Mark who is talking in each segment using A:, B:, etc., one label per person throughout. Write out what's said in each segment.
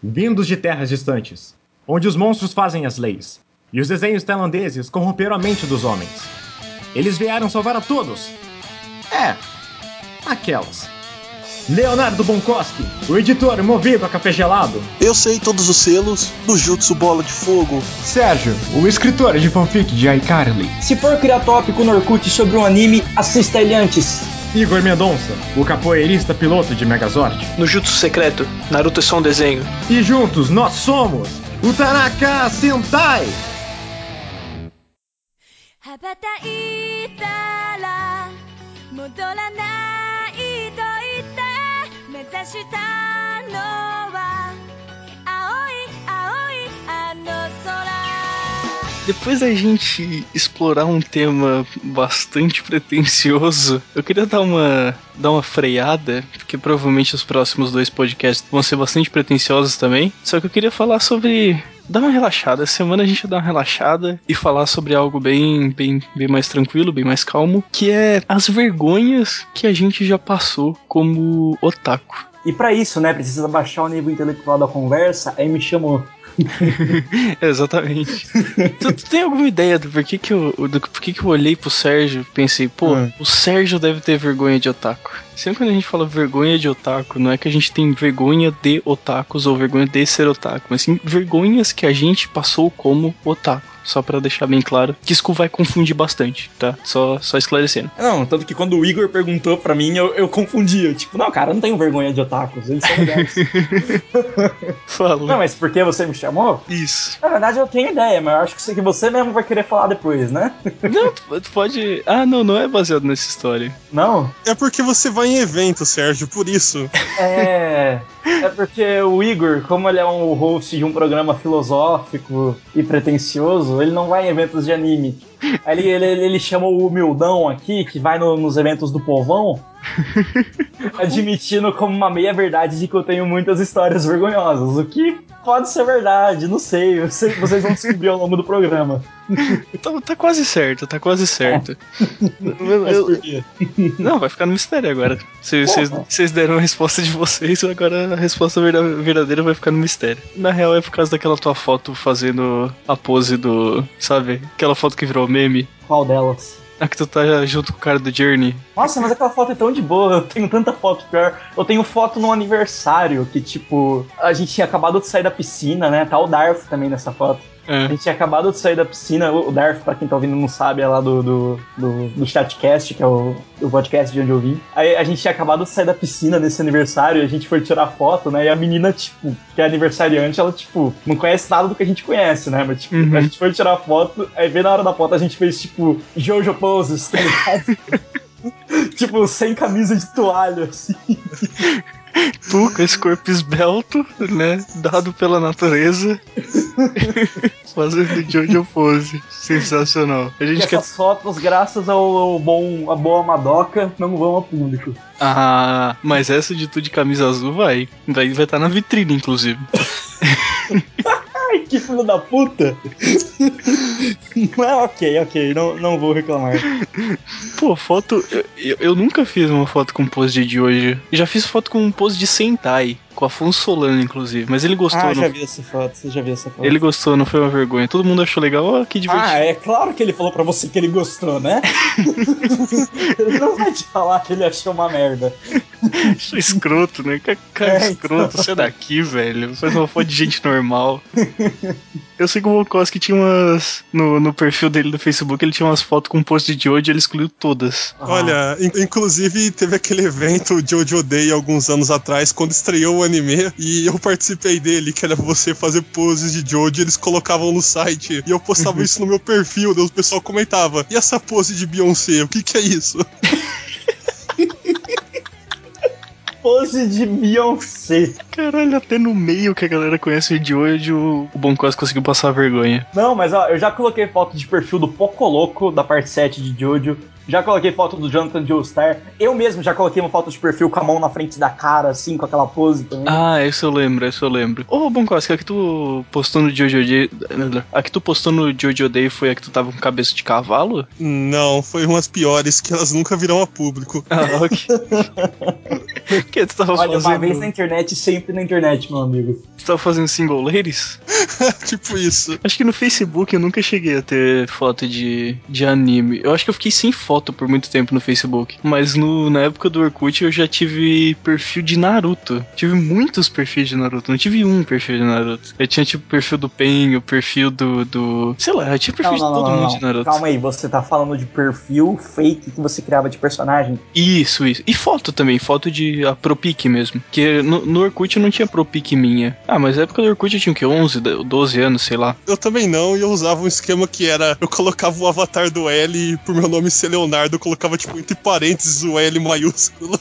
A: vindos de terras distantes, onde os monstros fazem as leis, e os desenhos tailandeses corromperam a mente dos homens. Eles vieram salvar a todos. Aquelas. Leonardo Bonkoski, o editor movido a café gelado.
B: Eu sei todos os selos do Jutsu Bola de Fogo.
A: Sérgio, o escritor de fanfic de iCarly.
C: Se for criar tópico no Orkut sobre um anime, assista ele antes.
A: Igor Mendonça, o capoeirista piloto de Megazord.
D: No Jutsu Secreto, Naruto é só um desenho.
A: E juntos nós somos o Tanaka Sentai.
E: Depois da gente explorar um tema bastante pretensioso, eu queria dar uma freada, porque provavelmente os próximos 2 podcasts vão ser bastante pretensiosos também. Só que eu queria falar sobre... dar uma relaxada. Essa semana a gente vai dar uma relaxada e falar sobre algo bem mais tranquilo, bem mais calmo, que é as vergonhas que a gente já passou como otaku.
C: E pra isso, né, precisa baixar o nível intelectual da conversa, aí me chamou.
E: Exatamente. Tu tem alguma ideia do porquê que eu olhei pro Sérgio e pensei, o Sérgio deve ter vergonha de otaku. Sempre quando a gente fala vergonha de otaku, não é que a gente tem vergonha de otakus ou vergonha de ser otaku, mas sim vergonhas que a gente passou como otaku. Só pra deixar bem claro que isso vai confundir bastante, tá? Só esclarecendo.
C: Não, tanto que quando o Igor perguntou pra mim, eu confundia. Tipo, não, cara, eu não tenho vergonha de otakus, eles são legais.
E: Fala.
C: Não, mas por que você me chamou?
E: Isso.
C: Na verdade, eu tenho ideia, mas eu acho que você mesmo vai querer falar depois, né?
E: Não, tu pode... Ah, não é baseado nessa história.
C: Não?
B: É porque você vai em evento, Sérgio, por isso.
C: É porque o Igor, como ele é um host de um programa filosófico e pretensioso, ele não vai em eventos de anime. Aí ele chama o humildão aqui, que vai nos eventos do povão, admitindo como uma meia-verdade de que eu tenho muitas histórias vergonhosas. O que pode ser verdade, não sei. Vocês vão descobrir ao longo do programa.
E: Tá quase certo.
C: Mas por quê?
E: Não, vai ficar no mistério agora. Vocês deram a resposta de vocês, agora a resposta verdadeira vai ficar no mistério. Na real é por causa daquela tua foto fazendo a pose do... Sabe? Aquela foto que virou meme.
C: Qual delas?
E: A que tu tá junto com o cara do Journey.
C: Nossa, mas aquela foto é tão de boa, eu tenho tanta foto pior. Eu tenho foto no aniversário, que tipo, a gente tinha acabado de sair da piscina, né? Tá o Darth também nessa foto. A gente tinha acabado de sair da piscina, o Darth, pra quem tá ouvindo não sabe, é lá do Chatcast, que é o podcast de onde eu vim. Aí a gente tinha acabado de sair da piscina nesse aniversário, e a gente foi tirar foto, né? E a menina, tipo, que é aniversariante, ela, tipo, não conhece nada do que a gente conhece, né? Mas, tipo, a gente foi tirar foto, aí bem na hora da foto a gente fez, tipo, Jojo poses, tá ligado? Tipo, sem camisa de toalha, assim.
E: Tu, com esse corpo esbelto, né? Dado pela natureza. Fazendo Jojo pose. Sensacional.
C: Essas fotos, graças à boa Madoka, não vão a público.
E: Ah, mas essa de tu de camisa azul vai estar na vitrine, inclusive.
C: Ai, que filho da puta! Ok, não vou reclamar.
E: Pô, foto... Eu nunca fiz uma foto com pose de Jojo. Já fiz foto com pose de Sentai. Com Afonso Solano, inclusive. Mas ele gostou.
C: Você já viu essa foto.
E: Ele gostou, não foi uma vergonha. Todo mundo achou legal. Ó, que divertido.
C: É claro que ele falou pra você que ele gostou, né? Ele não vai te falar que ele achou uma merda.
E: Achou escroto, né? Cara escroto. Então. Você é daqui, velho. Faz uma foto de gente normal. Eu sei que o Volkoski tinha umas... No perfil dele do Facebook, ele tinha umas fotos com post de Jojo e ele excluiu todas.
B: Olha, inclusive teve aquele evento Jojo Day alguns anos atrás, quando estreou o anime, e eu participei dele, que era você fazer poses de Jojo, eles colocavam no site, e eu postava isso no meu perfil, daí o pessoal comentava, e essa pose de Beyoncé, o que é isso?
C: Pose de Beyoncé.
E: Caralho, até no meio que a galera conhece de hoje, o Bonkoski conseguiu passar vergonha.
C: Não, mas ó, eu já coloquei foto de perfil do Pocoloco, da parte 7 de Jojo. Já coloquei foto do Jonathan Joestar. Eu mesmo já coloquei uma foto de perfil com a mão na frente da cara, assim, com aquela pose também.
E: Ah, isso eu lembro. Ô, Bonkoski, a que tu postou no Jojo Day... A que tu postou no Jojo Day foi a que tu tava com cabeça de cavalo?
B: Não, foi umas piores que elas nunca virão a público.
E: Ah, ok. O que tu tava
C: Olha,
E: fazendo?
C: uma vez na internet, sempre na internet, meu amigo.
E: Tu tava fazendo single ladies?
B: Tipo isso.
E: Acho que no Facebook eu nunca cheguei a ter foto de anime. Eu acho que eu fiquei sem foto por muito tempo no Facebook. Mas na época do Orkut eu já tive perfil de Naruto. Tive muitos perfis de Naruto. Não tive um perfil de Naruto. Eu tinha tipo o perfil do Pen, o perfil do... Sei lá, eu tinha perfil de todo mundo de Naruto.
C: Calma aí, você tá falando de perfil fake que você criava de personagem?
E: Isso. E foto também, foto de a ProPic mesmo. Que no Orkut não tinha ProPic minha. Ah, mas na época do Orkut eu tinha o quê? 11, 12 anos, sei lá.
B: Eu também não, e eu usava um esquema que era... Eu colocava o avatar do L e por meu nome ser Leonardo, eu colocava tipo entre parênteses o L maiúsculo.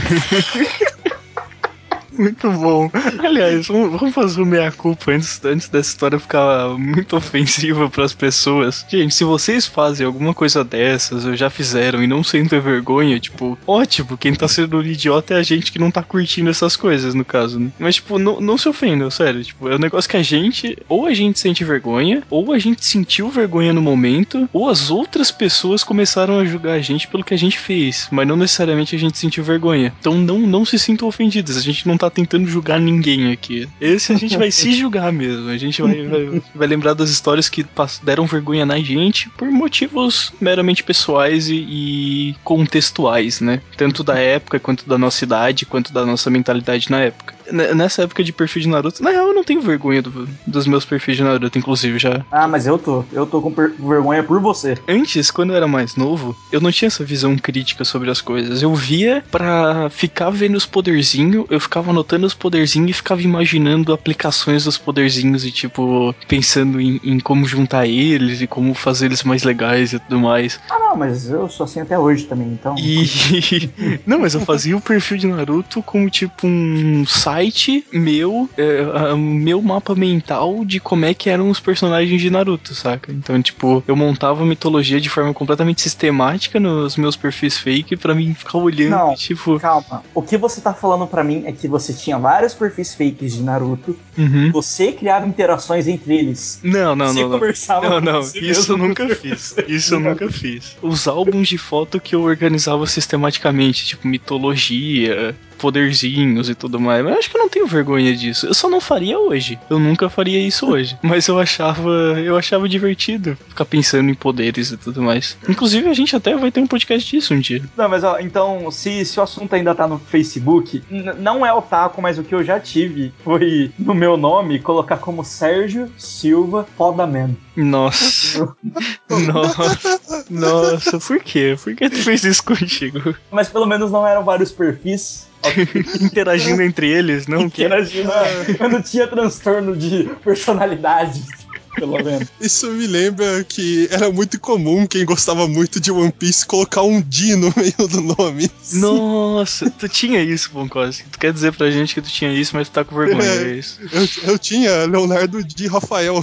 E: Muito bom. Aliás, vamos fazer o meia-culpa antes dessa história ficar muito ofensiva pras pessoas. Gente, se vocês fazem alguma coisa dessas, ou já fizeram e não sentem vergonha, tipo, ótimo, quem tá sendo um idiota é a gente que não tá curtindo essas coisas, no caso, né? Mas, tipo, não se ofendam, sério. Tipo, é um negócio que ou a gente sente vergonha, ou a gente sentiu vergonha no momento, ou as outras pessoas começaram a julgar a gente pelo que a gente fez, mas não necessariamente a gente sentiu vergonha. Então não se sintam ofendidos, a gente não tá tentando julgar ninguém aqui. Esse a gente vai se julgar mesmo. A gente vai lembrar das histórias que deram vergonha na gente por motivos meramente pessoais e contextuais, né? Tanto da época, quanto da nossa idade, quanto da nossa mentalidade na época. Nessa época de perfil de Naruto, na real eu não tenho vergonha dos meus perfis de Naruto, inclusive já.
C: Ah, mas eu tô com vergonha por você.
E: Antes, quando eu era mais novo, eu não tinha essa visão crítica sobre as coisas. Eu via pra ficar vendo os poderzinhos, eu ficava anotando os poderzinhos e ficava imaginando aplicações dos poderzinhos e, tipo, pensando em como juntar eles e como fazer eles mais legais e tudo mais.
C: Ah, não, mas eu sou assim até hoje também, então...
E: Não, mas eu fazia o perfil de Naruto como, tipo, um site meu mapa mental de como é que eram os personagens de Naruto, saca? Então, tipo, eu montava a mitologia de forma completamente sistemática nos meus perfis fake pra mim ficar olhando.
C: Não,
E: tipo...
C: calma. O que você tá falando pra mim é que você tinha vários perfis fakes de Naruto, você criava interações entre eles.
E: Não.
C: Você conversava
E: Não,
C: você
E: isso eu
C: mesmo
E: nunca fiz. Isso eu nunca fiz. Os álbuns de foto que eu organizava sistematicamente, tipo mitologia, poderzinhos e tudo mais. Mas eu acho que eu não tenho vergonha disso. Eu só não faria hoje. Eu nunca faria isso hoje. Mas eu achava divertido ficar pensando em poderes e tudo mais. Inclusive, a gente até vai ter um podcast disso um dia.
C: Não, mas ó, então, se o assunto ainda tá no Facebook, não é otaku, mas o que eu já tive foi, no meu nome, colocar como Sérgio Silva Fodaman.
E: Nossa. Nossa, por quê? Por que tu fez isso contigo?
C: Mas pelo menos não eram vários perfis.
E: Interagindo entre eles, não?
C: Interagindo, eu não tinha transtorno de personalidade. Pelo menos.
B: Isso me lembra que era muito comum quem gostava muito de One Piece colocar um D no meio do nome.
E: Nossa, tu tinha isso, Bonkowski. Tu quer dizer pra gente que tu tinha isso, mas tu tá com vergonha, é isso?
B: Eu tinha Leonardo D. Rafael.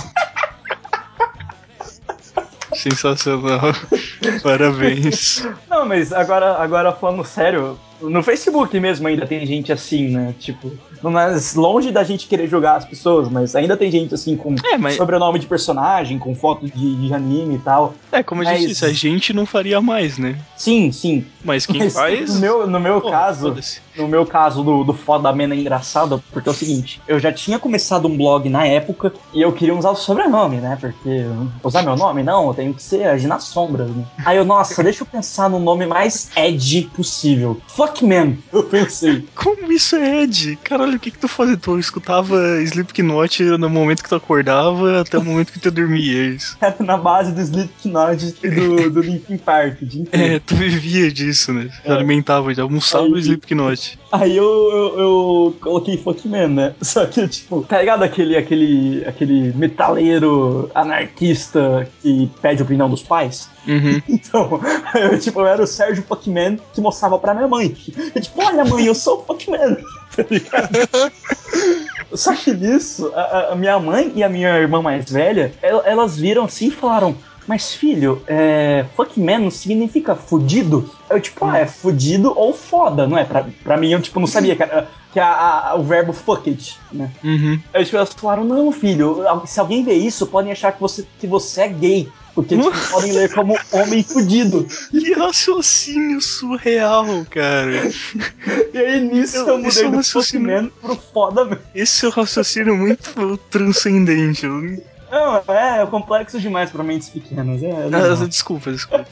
E: Sensacional. Parabéns.
C: Não, mas agora falando sério, no Facebook mesmo ainda tem gente assim, né? Tipo, não é longe da gente querer jogar as pessoas, mas ainda tem gente assim com sobrenome de personagem, com foto de anime e tal.
E: Como a gente disse, a gente não faria mais, né?
C: Sim.
E: Mas quem faz...
C: No meu caso do Fodaman é engraçado, porque é o seguinte, eu já tinha começado um blog na época e eu queria usar o sobrenome, né? Porque usar meu nome? Não, eu tenho que agir nas sombras, né? Aí nossa, deixa eu pensar no nome mais edgy possível. Fuckman, eu pensei.
E: Como isso é edgy? Caralho, o que tu fazia? Tu escutava Slipknot no momento que tu acordava até o momento que tu dormia, é isso?
C: Era na base do Slipknot e do Linkin Park.
E: Tu vivia disso, né? Você alimentava, almoçava o Slipknot.
C: Aí eu coloquei Fuckman, né? Só que, tipo, tá ligado aquele metaleiro anarquista que pede a opinião dos pais? Então, eu era o Sérgio Fuckman que mostrava pra minha mãe. Eu, tipo, olha mãe, eu sou o Fuckman. Tá ligado? Só que nisso, a minha mãe e a minha irmã mais velha, elas viram assim e falaram: mas filho, Fuckman não significa fudido? Eu, tipo, é fudido ou foda, não é? Pra mim, eu, tipo, não sabia que o verbo fuck it, né? Aí, tipo, elas falaram: não, filho, se alguém ver isso, podem achar que você é gay. Porque tipo, podem ler como homem fudido.
E: Que raciocínio surreal, cara.
C: E aí nisso eu mudei do Pokémon pro foda mesmo.
E: Esse é um raciocínio muito transcendente.
C: Não, é complexo demais pra mentes pequenas.
E: Desculpa.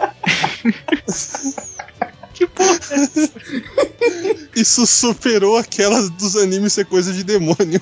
E: Que porra é essa?
B: Isso superou aquelas dos animes ser coisa de demônio.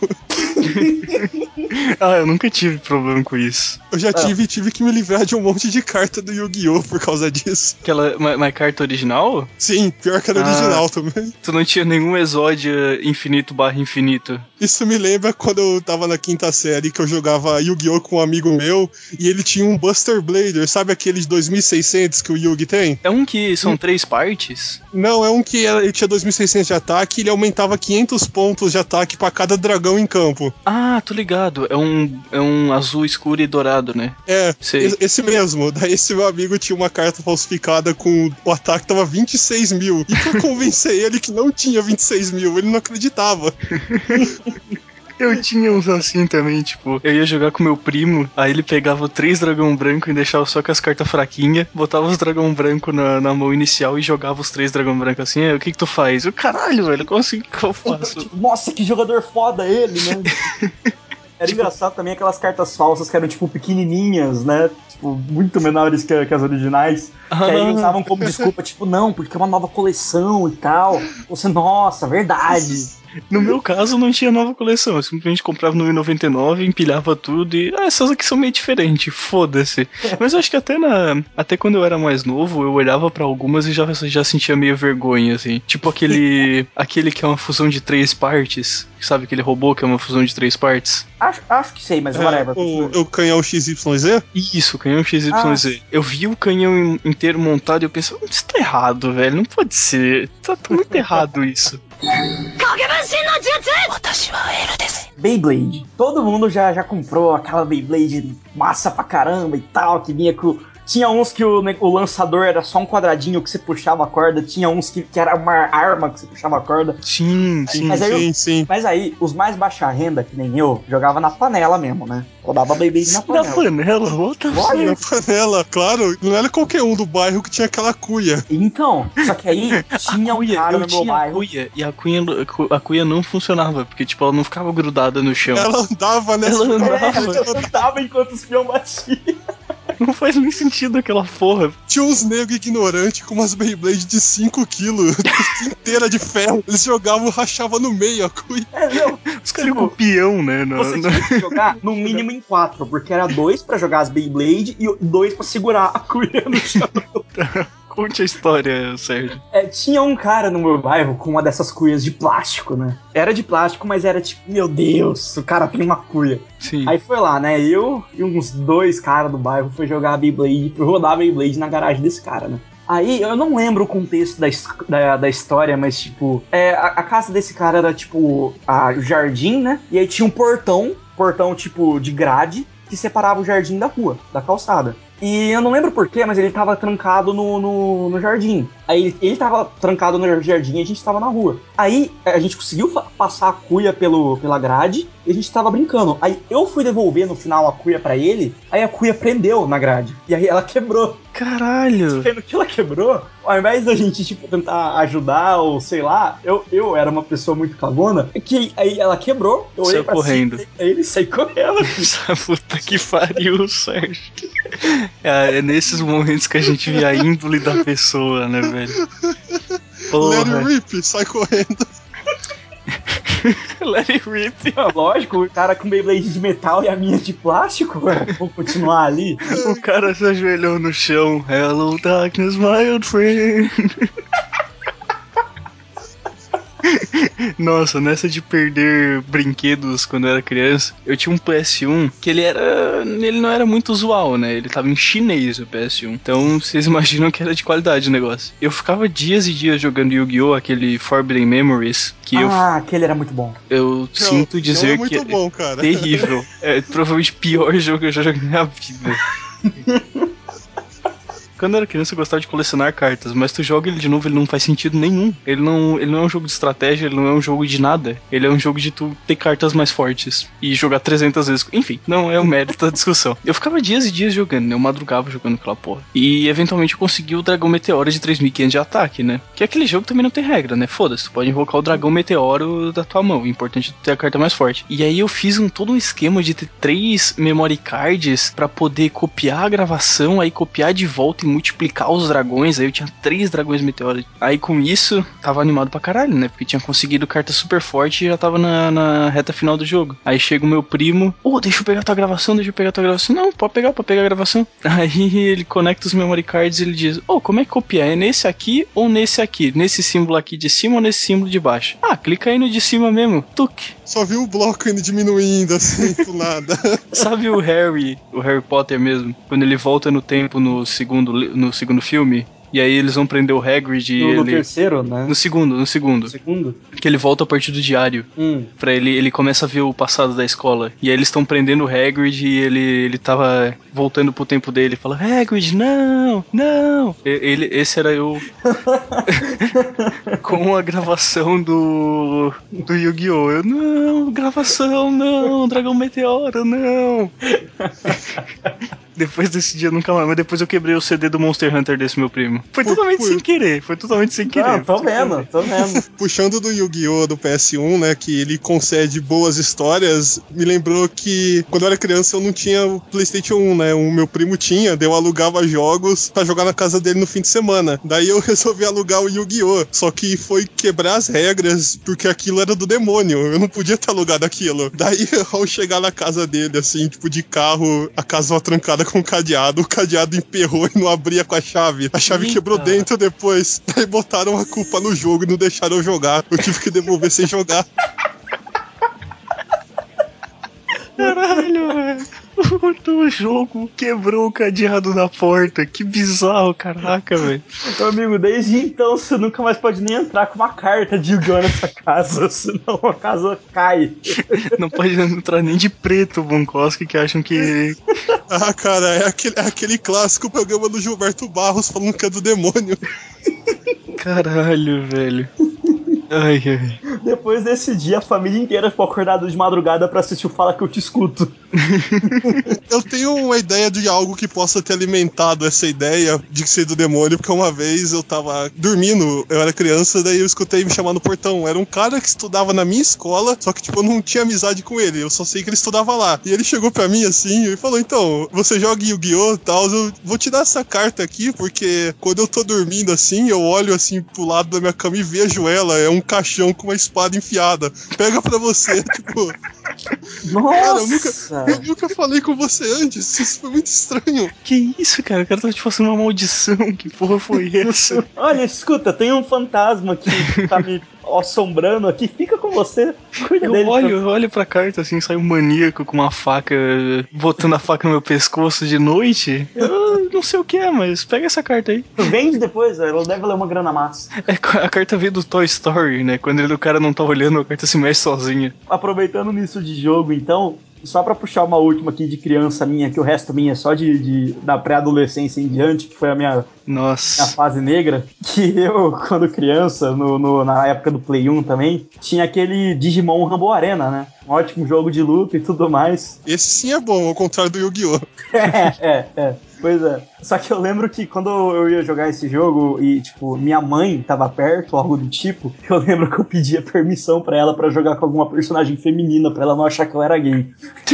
E: Eu nunca tive problema com isso.
B: Eu já tive que me livrar de um monte de carta do Yu-Gi-Oh! Por causa disso.
E: Mas carta original?
B: Sim, pior que era original também.
E: Tu não tinha nenhum Exódia infinito/infinito?
B: Isso me lembra quando eu tava na 5ª série, que eu jogava Yu-Gi-Oh! Com um amigo meu, e ele tinha um Buster Blader, sabe aqueles 2600 que o Yugi tem?
E: É um que são 3 partes?
B: Não, é um que ele tinha 2600 de ataque e ele aumentava 500 pontos de ataque pra cada dragão em campo.
E: Tô ligado. É um azul escuro e dourado, né?
B: Esse mesmo. Daí esse meu amigo tinha uma carta falsificada com o ataque tava 26 mil. E pra convencer ele que não tinha 26 mil, ele não acreditava.
E: Eu tinha uns assim também, tipo, eu ia jogar com meu primo, aí ele pegava 3 dragão branco e deixava só com as cartas fraquinhas, botava os dragão branco na mão inicial e jogava os 3 dragão branco assim, o que tu faz? Caralho, velho, como assim que eu faço?
C: Tipo, nossa, que jogador foda ele, né? Era engraçado também aquelas cartas falsas que eram, tipo, pequenininhas, né? Tipo, muito menores que as originais. Que aí usavam como desculpa, tipo, não, porque é uma nova coleção e tal. Você, nossa, verdade.
E: No meu caso, não tinha nova coleção. Eu simplesmente comprava no 1,99, empilhava tudo e... essas aqui são meio diferentes, foda-se. Mas eu acho que até quando eu era mais novo, eu olhava pra algumas e já sentia meio vergonha, assim. Tipo aquele que é uma fusão de 3 partes. Sabe aquele robô que é uma fusão de 3 partes?
C: Acho que sei, mas whatever.
B: O canhão XYZ?
E: Isso, o canhão XYZ. Eu vi o canhão inteiro montado e eu pensei, isso tá errado, velho. Não pode ser. Tá muito errado isso.
C: Beyblade. Todo mundo já comprou aquela Beyblade massa pra caramba e tal, que vinha com... Tinha uns que o lançador era só um quadradinho que você puxava a corda, tinha uns que era uma arma que você puxava a corda.
E: Sim.
C: Mas aí, os mais baixa renda, que nem eu, jogava na panela mesmo, né? Rodava Beyblade na panela.
E: Na panela?
B: Na panela, claro. Não era qualquer um do bairro que tinha aquela cuia.
C: Então, só que aí tinha um cara no meu bairro.
E: Cuia, e a cuia não funcionava, porque tipo, ela não ficava grudada no chão.
B: Ela andava, né?
E: Ela
C: andava enquanto os peão batiam.
E: Não faz nem sentido aquela porra.
B: Tinha uns negros ignorantes com umas Beyblade de 5 quilos, inteira de ferro. Eles jogavam e rachavam no meio a cuia.
E: Os caras iam com peão, né?
C: Você tinha que jogar no mínimo em 4, porque era 2 pra jogar as Beyblade e 2 pra segurar a cuia no chão.
E: Conte a história, Sérgio.
C: Tinha um cara no meu bairro com uma dessas cuias de plástico, né? Era de plástico, mas era tipo, meu Deus, o cara tem uma cuia.
E: Sim.
C: Aí foi lá, né? Eu e uns 2 caras do bairro foi jogar a Beyblade, foi rodar a Beyblade na garagem desse cara, né? Aí, eu não lembro o contexto da história, mas, tipo, a casa desse cara era, tipo, o jardim, né? E aí tinha um portão, tipo, de grade, que separava o jardim da rua, da calçada. E eu não lembro porquê, mas ele tava trancado no jardim. Aí ele tava trancado no jardim e a gente tava na rua. Aí a gente conseguiu passar a cuia pela grade e a gente tava brincando. Aí eu fui devolver no final a cuia pra ele, aí a cuia prendeu na grade. E aí ela quebrou.
E: Caralho!
C: Vendo que ela quebrou, ao invés da gente, tipo, tentar ajudar ou sei lá, eu era uma pessoa muito cagona, que aí ela quebrou, eu olhei pra
E: correndo.
C: cima, aí ele saiu correndo.
E: Puta que pariu, Sérgio. É nesses momentos que a gente vê a índole da pessoa, né, velho?
B: Let it rip, sai correndo.
E: Let it rip.
C: Lógico, o cara com Beyblade de metal e a minha de plástico, velho. Vou continuar ali.
E: O cara se ajoelhou no chão. Hello, darkness, my old friend. Nossa, nessa de perder brinquedos quando eu era criança, eu tinha um PS1 que ele não era muito usual, né? Ele tava em chinês, o PS1. Então, vocês imaginam que era de qualidade o negócio. Eu ficava dias e dias jogando Yu-Gi-Oh! Aquele Forbidden Memories.
C: Aquele era muito bom.
E: Eu sinto dizer
B: que é bom, cara.
E: Terrível. É provavelmente o pior jogo que eu já joguei na minha vida. quando eu era criança eu gostava de colecionar cartas, mas tu joga ele de novo, ele não faz sentido nenhum. Ele não é um jogo de estratégia, ele não é um jogo de nada. Ele é um jogo de tu ter cartas mais fortes e jogar 300 vezes. Enfim, não é o mérito da discussão. Eu ficava dias e dias jogando, né? Eu madrugava jogando aquela porra. E eventualmente eu consegui o Dragão Meteoro de 3.500 de ataque, né? Que aquele jogo também não tem regra, né? Foda-se, tu pode invocar o Dragão Meteoro da tua mão. O importante é tu ter a carta mais forte. E aí eu fiz todo um esquema de ter 3 memory cards pra poder copiar a gravação, aí copiar de volta e multiplicar os dragões. Aí eu tinha 3 dragões meteoros. Aí com isso, tava animado pra caralho, né? Porque tinha conseguido carta super forte e já tava na reta final do jogo. Aí chega o meu primo, deixa eu pegar tua gravação, Não, pode pegar a gravação. Aí ele conecta os memory cards e ele diz, como é que copia? É nesse aqui ou nesse aqui? Nesse símbolo aqui de cima ou nesse símbolo de baixo? Clica aí no de cima mesmo. Tuque.
B: Só viu o bloco indo diminuindo, assim, do nada.
E: Sabe o Harry Potter mesmo? Quando ele volta no tempo no segundo filme? E aí eles vão prender o Hagrid e
C: no terceiro, né?
E: No segundo.
C: No segundo?
E: Que ele volta a partir do diário. Pra ele começa a ver o passado da escola. E aí eles estão prendendo o Hagrid e ele tava voltando pro tempo dele. Fala, Hagrid, não! Esse era eu. Com a gravação do Yu-Gi-Oh! Eu, não, gravação, não, Dragão Meteoro, não. Depois desse dia nunca mais, mas depois eu quebrei o CD do Monster Hunter desse meu primo. Foi totalmente sem querer.
C: Não, tô vendo.
B: Puxando do Yu-Gi-Oh! Do PS1, né, que ele concede boas histórias, me lembrou que quando eu era criança eu não tinha o PlayStation 1, né, o meu primo tinha, daí eu alugava jogos pra jogar na casa dele no fim de semana. Daí eu resolvi alugar o Yu-Gi-Oh! Só que foi quebrar as regras, porque aquilo era do demônio, eu não podia ter alugado aquilo. Daí ao chegar na casa dele, assim, tipo de carro, a casa tava trancada com o cadeado emperrou e não abria com a chave. A chave quebrou dentro depois. Daí botaram a culpa no jogo e não deixaram eu jogar. Eu tive que devolver sem jogar.
E: Caralho, velho. O jogo quebrou o cadeado da porta. Que bizarro, caraca, velho.
C: Meu amigo, desde então você nunca mais pode nem entrar com uma carta de Yu-Gi-Oh! Nessa casa, senão a casa cai.
E: Não pode entrar nem de preto, Bonkoski, que acham que...
B: Cara, é aquele clássico programa do Gilberto Barros falando que é do demônio.
E: Caralho, velho. Ai.
C: Depois desse dia, a família inteira ficou acordada de madrugada pra assistir o Fala Que Eu Te Escuto.
B: Eu tenho uma ideia de algo que possa ter alimentado essa ideia de ser do demônio, porque uma vez eu tava dormindo, eu era criança, daí eu escutei me chamar no portão. Era um cara que estudava na minha escola, só que tipo, eu não tinha amizade com ele, eu só sei que ele estudava lá. E ele chegou pra mim assim e falou, então, você joga Yu-Gi-Oh! E tal, eu vou te dar essa carta aqui, porque quando eu tô dormindo assim, eu olho assim pro lado da minha cama e vejo ela, é um caixão com uma espada enfiada. Pega pra você, tipo...
C: Nossa!
B: Cara, eu nunca falei com você antes, isso foi muito estranho.
E: Que isso, cara? O cara tá te fazendo uma maldição. Que porra foi essa?
C: Olha, escuta, tem um fantasma que tá me assombrando aqui, fica com você, cuida dele.
E: Eu olho pra carta assim, sai um maníaco com uma faca, botando a faca no meu pescoço de noite. Eu não sei o que é, mas pega essa carta aí.
C: Vende depois, ela deve valer uma grana massa.
E: A carta veio do Toy Story, né? Quando o cara não tá olhando, a carta se mexe sozinha.
C: Aproveitando nisso de jogo, então, só pra puxar uma última aqui de criança minha, que o resto minha é só da pré-adolescência em diante, que foi a minha fase negra, que eu, quando criança, na época do Play 1 também, tinha aquele Digimon Rambo Arena, né? Um ótimo jogo de luta e tudo mais.
B: Esse sim é bom, ao contrário do Yu-Gi-Oh!
C: Pois é. Só que eu lembro que quando eu ia jogar esse jogo e, tipo, minha mãe tava perto, algo do tipo, eu lembro que eu pedia permissão pra ela pra jogar com alguma personagem feminina, pra ela não achar que eu era gay.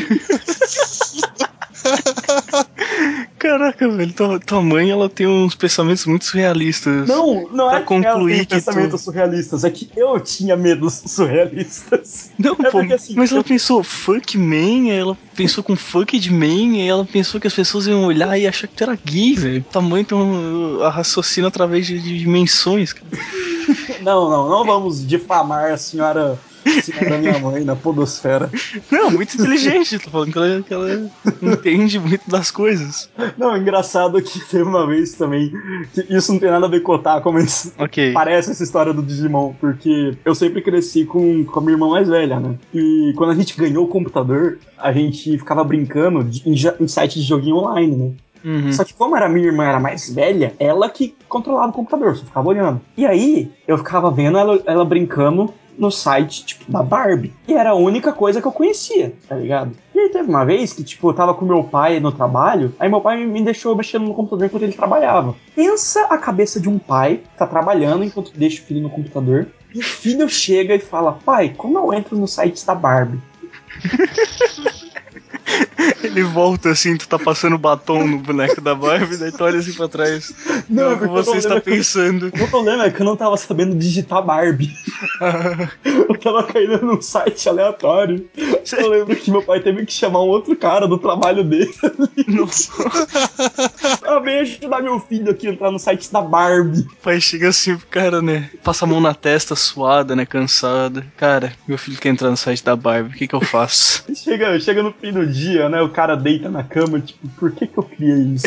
E: Caraca, velho, tua mãe, ela tem uns pensamentos muito surrealistas.
C: Não é que ela tem pensamentos surrealistas, é que eu tinha medos surrealistas.
E: Não, pô,
C: porque, assim,
E: mas ela pensou fuck man, ela pensou com fuck de man, ela pensou que as pessoas iam olhar e achar que tu era gay, velho. Tua mãe raciocina através de dimensões, cara.
C: Não vamos difamar a senhora minha mãe na podosfera.
E: Não, muito inteligente, tô falando que ela entende muito das coisas.
C: Não, engraçado que teve uma vez também, que isso não tem nada a ver com Otaku, mas parece essa história do Digimon, porque eu sempre cresci com a minha irmã mais velha, né? E quando a gente ganhou o computador, a gente ficava brincando em site de joguinho online, né? Só que como minha irmã era mais velha, ela que controlava o computador, só ficava olhando. E aí, eu ficava vendo ela brincando no site, tipo, da Barbie. E era a única coisa que eu conhecia, tá ligado? E aí teve uma vez que, tipo, eu tava com meu pai no trabalho, aí meu pai me deixou mexendo no computador enquanto ele trabalhava. Pensa a cabeça de um pai que tá trabalhando enquanto deixa o filho no computador, e o filho chega e fala, pai, como eu entro no site da Barbie?
E: Ele volta assim, tu tá passando batom no boneco da Barbie, daí tu olha assim pra trás. Não, o que você está pensando.
C: O problema é que eu não tava sabendo digitar Barbie. Eu tava caindo num site aleatório. Eu lembro que meu pai teve que chamar um outro cara do trabalho dele.
E: Nossa.
C: Vem ajudar meu filho aqui a entrar no site da Barbie.
E: O pai chega assim pro cara, né? Passa a mão na testa, suada, né? Cansada. Cara, meu filho quer entrar no site da Barbie, o que eu faço?
C: Chega no fim do dia, né? O cara deita na cama, tipo, por que eu criei isso?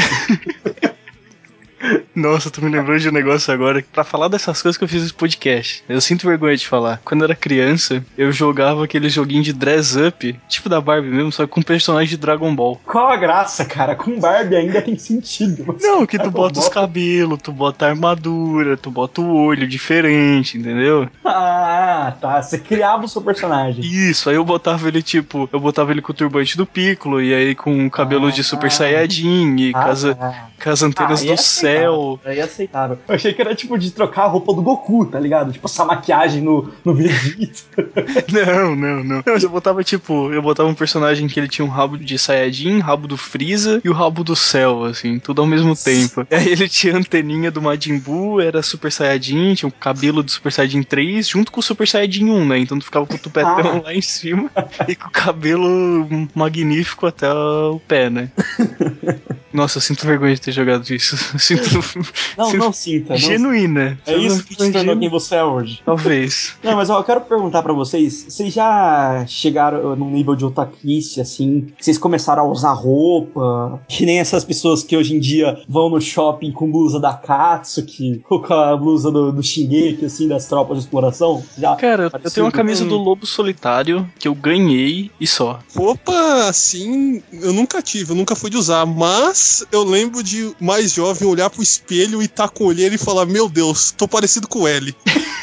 E: Nossa, tu me lembrou de um negócio agora. Pra falar dessas coisas que eu fiz nesse podcast, eu sinto vergonha de falar. Quando eu era criança, eu jogava aquele joguinho de dress up, tipo da Barbie mesmo, só que com personagem de Dragon Ball.
C: Qual a graça, cara? Com Barbie ainda tem sentido.
E: Não, que tu bota os cabelos, tu bota a armadura, tu bota o olho diferente, entendeu?
C: Ah, tá. Você criava o seu personagem.
E: Isso, aí eu botava ele tipo, com o turbante do Piccolo, e aí com o cabelo de Super Saiyajin, e com as antenas do céu.
C: Aí é aceitável. Eu achei que era tipo de trocar a roupa do Goku, tá ligado? Tipo essa maquiagem no Vegeta.
E: Não. Eu botava um personagem que ele tinha um rabo de Saiyajin, rabo do Freeza e o rabo do céu, assim, tudo ao mesmo tempo. E aí ele tinha a anteninha do Majin Buu, era Super Saiyajin, tinha o cabelo do Super Saiyajin 3, junto com o Super Saiyajin 1, né? Então tu ficava com o tupetão lá em cima e com o cabelo magnífico até o pé, né? Nossa, eu sinto vergonha de ter jogado isso.
C: Não sinta.
E: Genuína.
C: É isso que te tornou quem você é hoje.
E: Talvez.
C: Não, mas eu quero perguntar pra vocês, vocês já chegaram num nível de otaquice, assim, vocês começaram a usar roupa, que nem essas pessoas que hoje em dia vão no shopping com blusa da Katsuki, ou com a blusa do Shingeki, assim, das tropas de exploração? Já
E: Cara, eu tenho uma camisa do Lobo Solitário que eu ganhei e só.
B: Roupa, assim, eu nunca tive, eu nunca fui de usar, mas eu lembro de mais jovem olhar pro espelho e tá com olheira e falar, meu Deus, tô parecido com o L.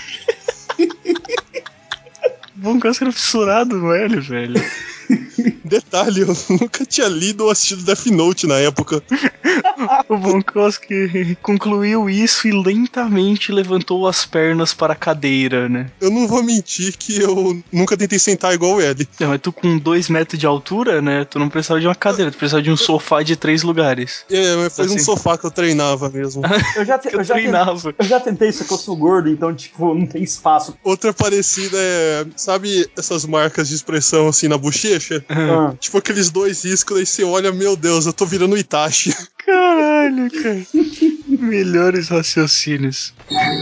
E: Bom, quase que era fissurado no L, velho.
B: Detalhe, eu nunca tinha lido ou assistido Death Note na época.
E: O Bonkowski concluiu isso e lentamente levantou as pernas para a cadeira, né?
B: Eu não vou mentir que eu nunca tentei sentar igual o L.
E: Não, mas tu com 2 metros de altura, né? Tu não precisava de uma cadeira, tu precisava de um sofá de 3 lugares.
B: É, mas foi um sofá que eu treinava mesmo.
C: Eu já tentei, só que eu sou gordo, então, tipo, não tem espaço.
B: Outra parecida é, sabe essas marcas de expressão assim na bochecha? Tipo aqueles 2 riscos, aí você olha, meu Deus, eu tô virando o Itachi.
E: Caralho, cara. Melhores raciocínios.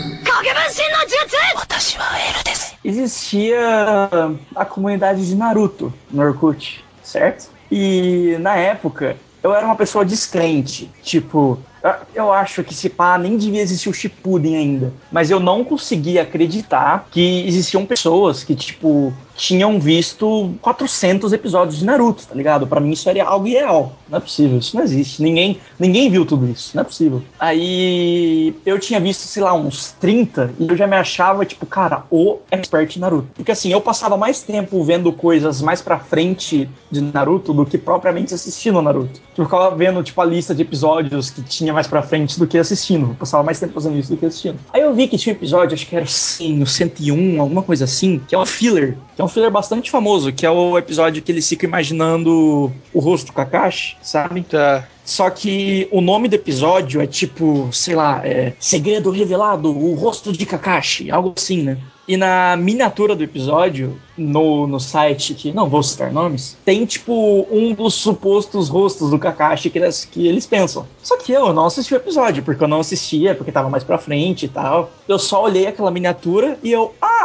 C: Existia a comunidade de Naruto no Orkut, certo? E na época eu era uma pessoa descrente, tipo, eu acho que se pá, nem devia existir o Shippuden ainda, mas eu não conseguia acreditar que existiam pessoas que, tipo, tinham visto 400 episódios de Naruto, tá ligado? Pra mim isso era algo irreal. Não é possível, isso não existe. Ninguém viu tudo isso, não é possível. Aí eu tinha visto, sei lá, uns 30 e eu já me achava, tipo, cara, o expert em Naruto. Porque assim, eu passava mais tempo vendo coisas mais pra frente de Naruto do que propriamente assistindo Naruto. Eu ficava vendo, tipo, a lista de episódios que tinha mais pra frente do que assistindo. Eu passava mais tempo fazendo isso do que assistindo. Aí eu vi que tinha um episódio, acho que era o 101, alguma coisa assim, que é um filler. Que é um filler bastante famoso, que é o episódio que eles ficam imaginando o rosto do Kakashi, sabe?
E: Tá.
C: Só que o nome do episódio é tipo, sei lá, Segredo Revelado, o rosto de Kakashi, algo assim, né? E na miniatura do episódio, no site, que não vou citar nomes, tem tipo um dos supostos rostos do Kakashi que eles pensam. Só que eu não assisti o episódio, porque eu não assistia, porque tava mais pra frente e tal. Eu só olhei aquela miniatura e eu,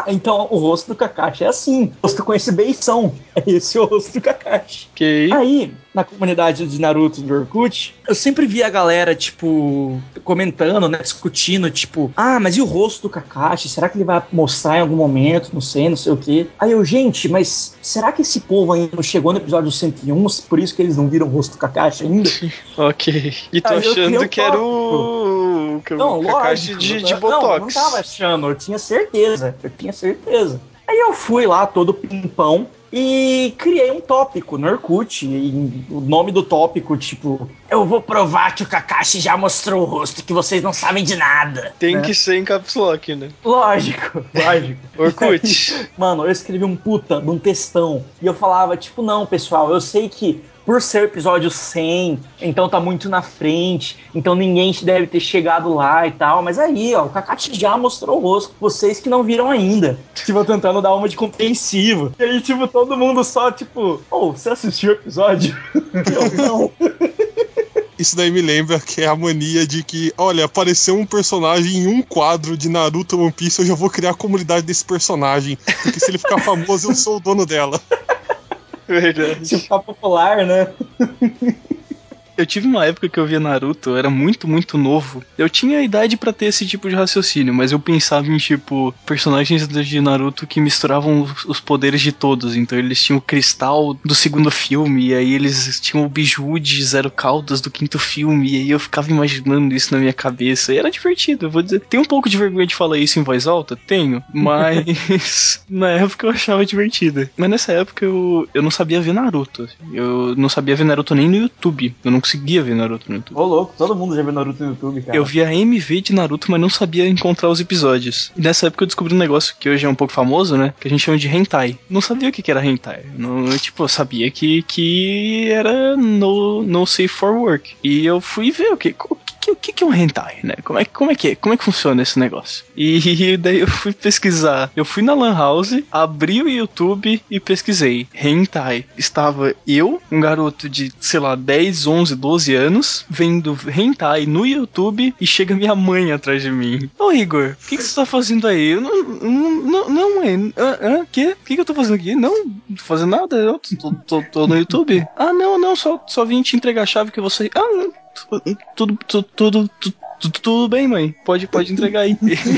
C: então o rosto do Kakashi é assim. O rosto com esse beição. É esse o rosto do Kakashi.
E: Ok.
C: Aí, na comunidade de Naruto do Orkut, eu sempre via a galera, tipo, comentando, né, discutindo, tipo, mas e o rosto do Kakashi? Será que ele vai mostrar em algum momento? Não sei o quê. Aí eu, gente, mas será que esse povo ainda não chegou no episódio 101, por isso que eles não viram o rosto do Kakashi ainda?
E: Ok. E tô achando que era o
C: Não,
E: Kakashi
C: lógico.
E: de Botox.
C: Não tava achando, eu tinha certeza. Aí eu fui lá, todo pimpão, e criei um tópico no Orkut. E o nome do tópico, tipo, eu vou provar que o Kakashi já mostrou o rosto, que vocês não sabem de nada.
E: Tem
C: né?
E: que ser em caps lock, né?
C: Lógico.
E: Orkut.
C: Aí, mano, eu escrevi um textão. E eu falava, tipo, não, pessoal, eu sei que por ser o episódio 100, então tá muito na frente, então ninguém deve ter chegado lá e tal, mas aí, ó, o Kakashi já mostrou o rosto, vocês que não viram ainda. Tipo, tentando dar uma de compreensivo. E aí, tipo, todo mundo só, tipo, você assistiu o episódio? Eu, não.
B: Isso daí me lembra que é a mania de que, olha, apareceu um personagem em um quadro de Naruto One Piece, eu já vou criar a comunidade desse personagem, porque se ele ficar famoso, eu sou o dono dela.
E: Verdade.
C: Se ficar popular, né?
E: Eu tive uma época que eu via Naruto, eu era muito, muito novo. Eu tinha a idade pra ter esse tipo de raciocínio, mas eu pensava em, tipo, personagens de Naruto que misturavam os poderes de todos. Então eles tinham o cristal do segundo filme, e aí eles tinham o biju de Zero Caudas do quinto filme, e aí eu ficava imaginando isso na minha cabeça. E era divertido, eu vou dizer. Tem um pouco de vergonha de falar isso em voz alta? Tenho, mas na época eu achava divertido. Mas nessa época eu não sabia ver Naruto. Eu não sabia ver Naruto nem no YouTube. Eu não conseguia ver Naruto no YouTube.
C: Ô, louco, todo mundo já viu Naruto no YouTube, cara.
E: Eu via MV de Naruto, mas não sabia encontrar os episódios. E nessa época eu descobri um negócio que hoje é um pouco famoso, né? Que a gente chama de hentai. Não sabia o que era hentai. Não, tipo, eu sabia que era no safe for work. E eu fui ver o que é um hentai, né? Como é que funciona esse negócio? E daí eu fui pesquisar. Eu fui na Lan House, abri o YouTube e pesquisei. Hentai. Estava eu, um garoto de, sei lá, 10, 11, 12 anos, vendo hentai no YouTube e chega minha mãe atrás de mim. Ô Igor, o que você tá fazendo aí? Eu não, mãe. O que eu tô fazendo aqui? Não tô fazendo nada. Eu tô no YouTube. Não, só vim te entregar a chave que você... Tudo bem, mãe. Pode entregar aí.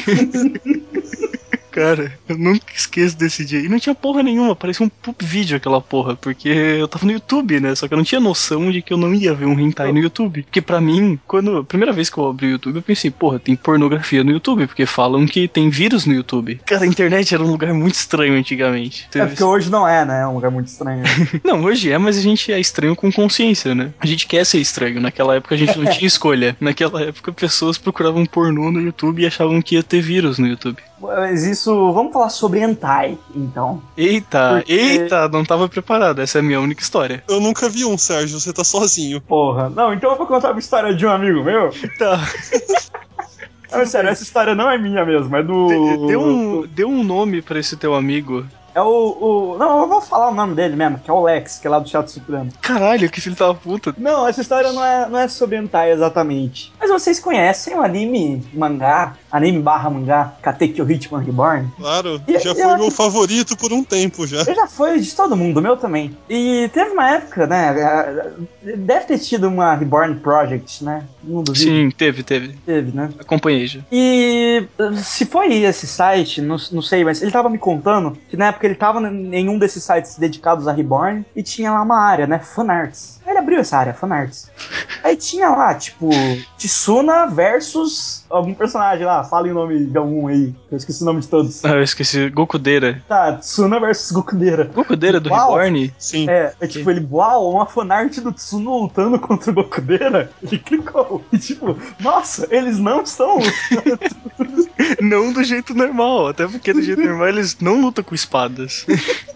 E: Cara, eu nunca esqueço desse dia. E não tinha porra nenhuma, parecia um pub vídeo aquela porra, porque eu tava no YouTube, né? Só que eu não tinha noção de que eu não ia ver um hentai no YouTube. Porque pra mim, a primeira vez que eu abri o YouTube, eu pensei, porra, tem pornografia no YouTube, porque falam que tem vírus no YouTube. Cara, a internet era um lugar muito estranho antigamente.
C: Porque hoje não é, né? É um lugar muito estranho.
E: Não, hoje é, mas a gente é estranho com consciência, né? A gente quer ser estranho. Naquela época a gente não tinha escolha. Naquela época pessoas procuravam pornô no YouTube e achavam que ia ter vírus no YouTube.
C: Mas isso... Vamos falar sobre hentai, então.
E: Eita, não tava preparado. Essa é a minha única história.
B: Eu nunca vi um, Sérgio, você tá sozinho.
C: Porra. Não, então eu vou contar uma história de um amigo meu.
E: Tá.
C: Não, sério, essa história não é minha mesmo, é do...
E: Deu um nome pra esse teu amigo.
C: É Não, eu vou falar o nome dele mesmo, que é o Lex, que é lá do Teatro Supremo.
E: Caralho, que filho da puta.
C: Não, essa história não é sobre hentai exatamente. Mas vocês conhecem o anime mangá Katekyo Hitman Reborn?
B: Claro, já foi meu favorito por um tempo já.
C: Já foi de todo mundo, o meu também. E teve uma época, né? Deve ter tido uma Reborn Project, né? Não duvido.
E: Sim, teve.
C: Teve, né?
E: Acompanhei já.
C: E se foi esse site, não sei, mas ele tava me contando que na época ele tava em um desses sites dedicados a Reborn e tinha lá uma área, né? Fanarts. Ele abriu essa área, Fanarts. Aí tinha lá, tipo, Tsuna versus algum personagem lá. Fala o nome de algum aí. Eu esqueci o nome de todos.
E: Eu esqueci. Gokudeira.
C: Tá, Tsuna versus Gokudeira.
E: Gokudeira do Reborn?
B: Sim.
C: Tipo, ele, uma fanart do Tsuna lutando contra o Gokudeira. Ele clicou. E tipo, nossa, eles não estão lutando.
E: Não do jeito normal. Até porque do jeito normal eles não lutam com espadas.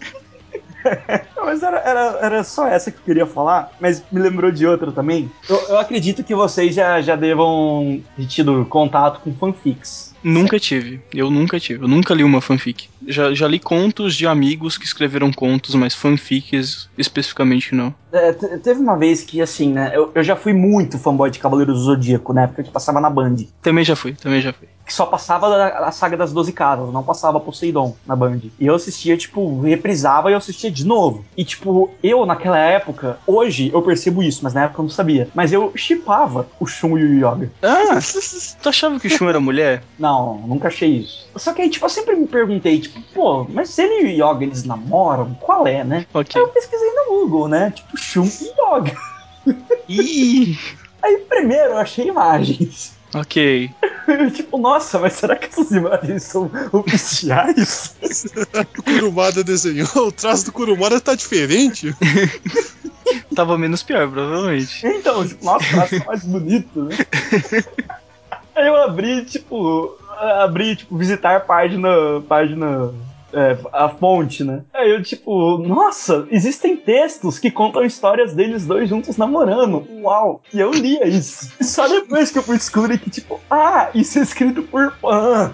C: Mas era só essa que eu queria falar, mas me lembrou de outra também. Eu acredito que vocês já devam ter tido contato com fanfics.
E: Nunca tive. Eu nunca li uma fanfic. Já li contos de amigos que escreveram contos, mas fanfics especificamente não.
C: Teve uma vez que, assim, né, eu já fui muito fanboy de Cavaleiros do Zodíaco, na época que passava na Band.
E: Também já fui.
C: Que só passava a saga das 12 casas, não passava Poseidon na Band. E eu assistia, tipo, reprisava e eu assistia de novo. E, tipo, eu naquela época, hoje eu percebo isso, mas na época eu não sabia. Mas eu shippava o Shun e o Yoga.
E: Ah, tu achava que o Shun era mulher?
C: Não, nunca achei isso. Só que aí, tipo, eu sempre me perguntei, tipo, pô, mas se ele e o Yoga, eles namoram, qual é, né?
E: Ok.
C: Aí eu pesquisei no Google, né? Tipo, Shun e Yoga.
E: Ih,
C: Aí primeiro eu achei imagens.
E: ok.
C: Tipo, nossa, mas será que essas imagens são oficiais?
B: O Kurumada desenhou, o traço do Kurumada tá diferente.
E: Tava menos pior, provavelmente.
C: Então, tipo, nossa, o traço tá mais bonito, né? Aí eu abri, tipo, visitar página, a fonte, né? Aí eu, tipo, nossa, existem textos que contam histórias deles dois juntos namorando. Uau! E eu lia isso. E só depois que eu fui descobrir que, tipo, isso é escrito por fã.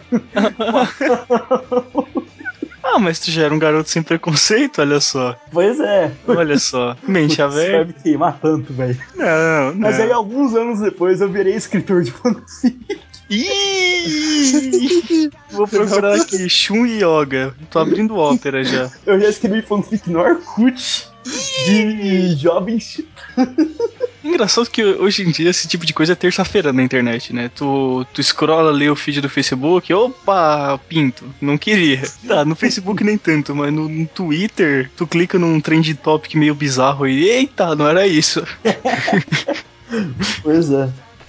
E: Ah, mas tu já era um garoto sem preconceito, olha só.
C: Pois é.
E: Olha só. Mente
C: Isso vai
E: aberta.
C: me queimar tanto, velho.
E: Não.
C: Mas aí, alguns anos depois, eu virei escritor de fanfic.
E: Ih! Vou procurar aqui, Shun Yoga. Tô abrindo ópera já.
C: Eu já escrevi fanfic no Orkut de jovens.
E: Engraçado que hoje em dia esse tipo de coisa é terça-feira na internet, né? Tu scrolla, lê o feed do Facebook, opa, pinto, não queria. Tá, no Facebook nem tanto, mas no Twitter, tu clica num trend topic meio bizarro e eita, não era isso.
C: Pois é.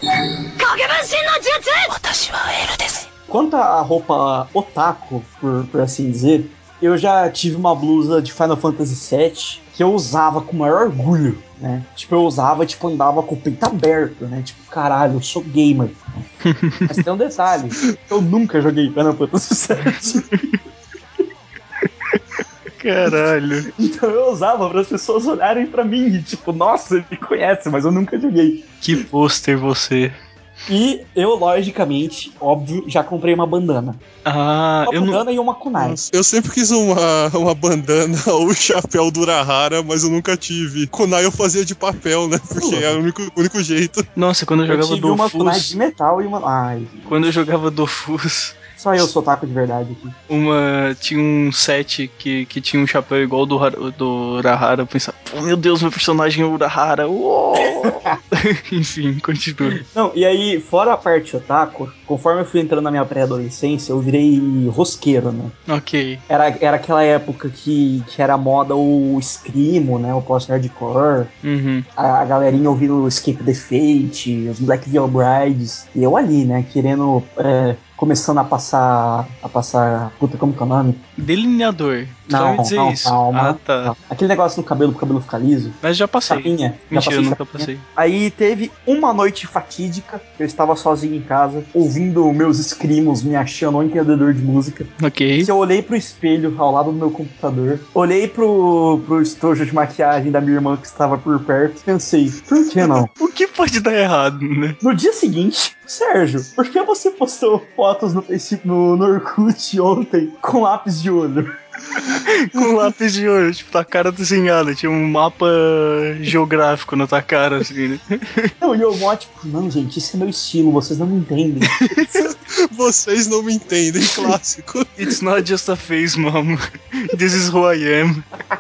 C: Quanto à roupa otaku, por assim dizer, eu já tive uma blusa de Final Fantasy VII que eu usava com o maior orgulho, né? Tipo, eu usava, tipo, andava com o peito aberto, né? Tipo, caralho, eu sou gamer. Mas tem um detalhe, eu nunca joguei Final Fantasy VII.
E: Caralho.
C: Então eu usava para as pessoas olharem pra mim e tipo, nossa, ele me conhece, mas eu nunca joguei.
E: Que pôster você.
C: E eu, logicamente, óbvio, já comprei uma bandana.
E: Ah,
C: Uma bandana e uma kunai.
B: Eu sempre quis uma bandana ou chapéu do Urahara, mas eu nunca tive. Kunai eu fazia de papel, né? Porque era o único jeito.
E: Nossa, quando eu
C: Eu
E: jogava
C: tive uma kunai de
E: Dofus.
C: metal e uma... Ai,
E: Quando eu jogava Dofus,
C: só eu sou taco de verdade aqui.
E: tinha um set que tinha um chapéu igual do Urahara. Eu pensava, pô, meu Deus, meu personagem é Urahara. Enfim, continua.
C: Não, e aí, fora a parte otaku, conforme eu fui entrando na minha pré-adolescência, eu virei rosqueiro, né?
E: Ok.
C: Era aquela época que era moda o screamo, né? O post-hardcore.
E: Uhum.
C: A galerinha ouvindo o Escape the Fate, os Black Veil Brides. E eu ali, né? Querendo... começando a passar... Puta, como que é o nome?
E: Delineador. Tu vai me dizer isso.
C: Calma.
E: Ah, tá.
C: Não. Aquele negócio no cabelo, pro cabelo ficar liso.
E: Mas já passei.
C: Chapinha. Já
E: Mentira,
C: passei
E: eu nunca
C: chapinha.
E: passei.
C: Aí teve uma noite fatídica, eu estava sozinho em casa, ouvindo meus screamos, me achando um entendedor de música.
E: Ok.
C: Que eu olhei pro espelho ao lado do meu computador, olhei pro estojo de maquiagem da minha irmã que estava por perto e pensei, por que não?
E: O que pode dar errado, né?
C: No dia seguinte, Sérgio, por que você postou fotos no Facebook, no Orkut ontem com lápis de olho?
E: Com lápis de olho, tipo, tua cara desenhada. Tinha um mapa geográfico na tua cara, assim, né?
C: Não, e eu mó tipo, não, gente, esse é meu estilo, vocês não me entendem.
B: Vocês não me entendem, clássico.
E: It's not just a face, mom. This is who I am.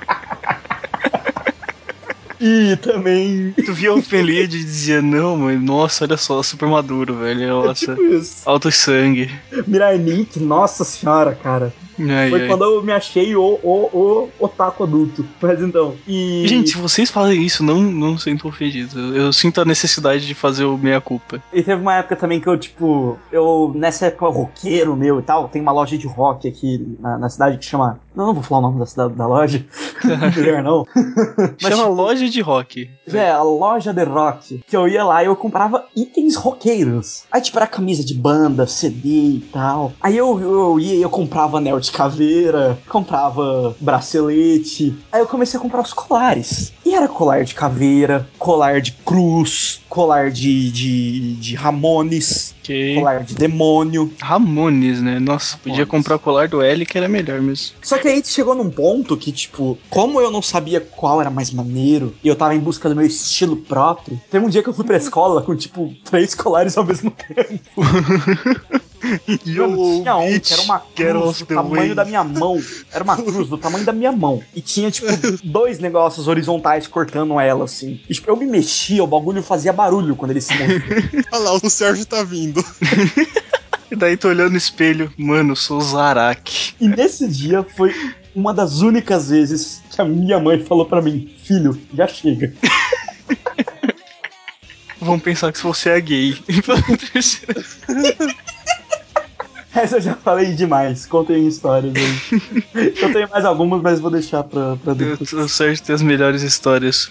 C: E também...
E: Tu via o Fenlid e dizia, não, mãe, nossa, olha só, super maduro, velho. Nossa,
C: tipo isso.
E: alto sangue.
C: Mirai Nikki, nossa senhora, cara. Foi quando eu me achei o otaku adulto. Mas então. E.
E: Gente, se vocês fazem isso, não sinto ofendido. Eu sinto a necessidade de fazer o meia-culpa.
C: E teve uma época também que eu, tipo. Nessa época, roqueiro meu e tal, tem uma loja de rock aqui na cidade que chama. Não vou falar o nome da cidade da loja. Melhor não. Mas,
E: chama
C: tipo,
E: loja de rock.
C: A loja de rock. Que eu ia lá e eu comprava itens roqueiros. Aí, tipo, era camisa de banda, CD e tal. Aí eu ia e eu comprava anel de de caveira, comprava bracelete. Aí eu comecei a comprar os colares. E era colar de caveira, colar de cruz, colar de Ramones, colar de demônio.
E: Ramones, né? Nossa, podia comprar o colar do L que era melhor mesmo.
C: Só que aí chegou num ponto que, tipo, como eu não sabia qual era mais maneiro e eu tava em busca do meu estilo próprio, teve um dia que eu fui pra escola com, tipo, 3 colares ao mesmo tempo. Mano, tinha um que era uma cruz do tamanho da minha mão. Era uma cruz do tamanho da minha mão. E tinha, tipo, 2 negócios horizontais cortando ela, assim. E, tipo, eu me mexia, o bagulho fazia barulho quando ele se movia.
B: Olha lá, o Sérgio tá vindo.
E: E daí tu olhando no espelho, mano, eu sou o Zarak.
C: E nesse dia foi uma das únicas vezes que a minha mãe falou pra mim: filho, já chega.
E: Vão pensar que você é gay.
C: Essa eu já falei demais. Contem histórias aí. Eu tenho mais algumas, mas vou deixar pra depois.
E: O Sérgio tem as melhores histórias.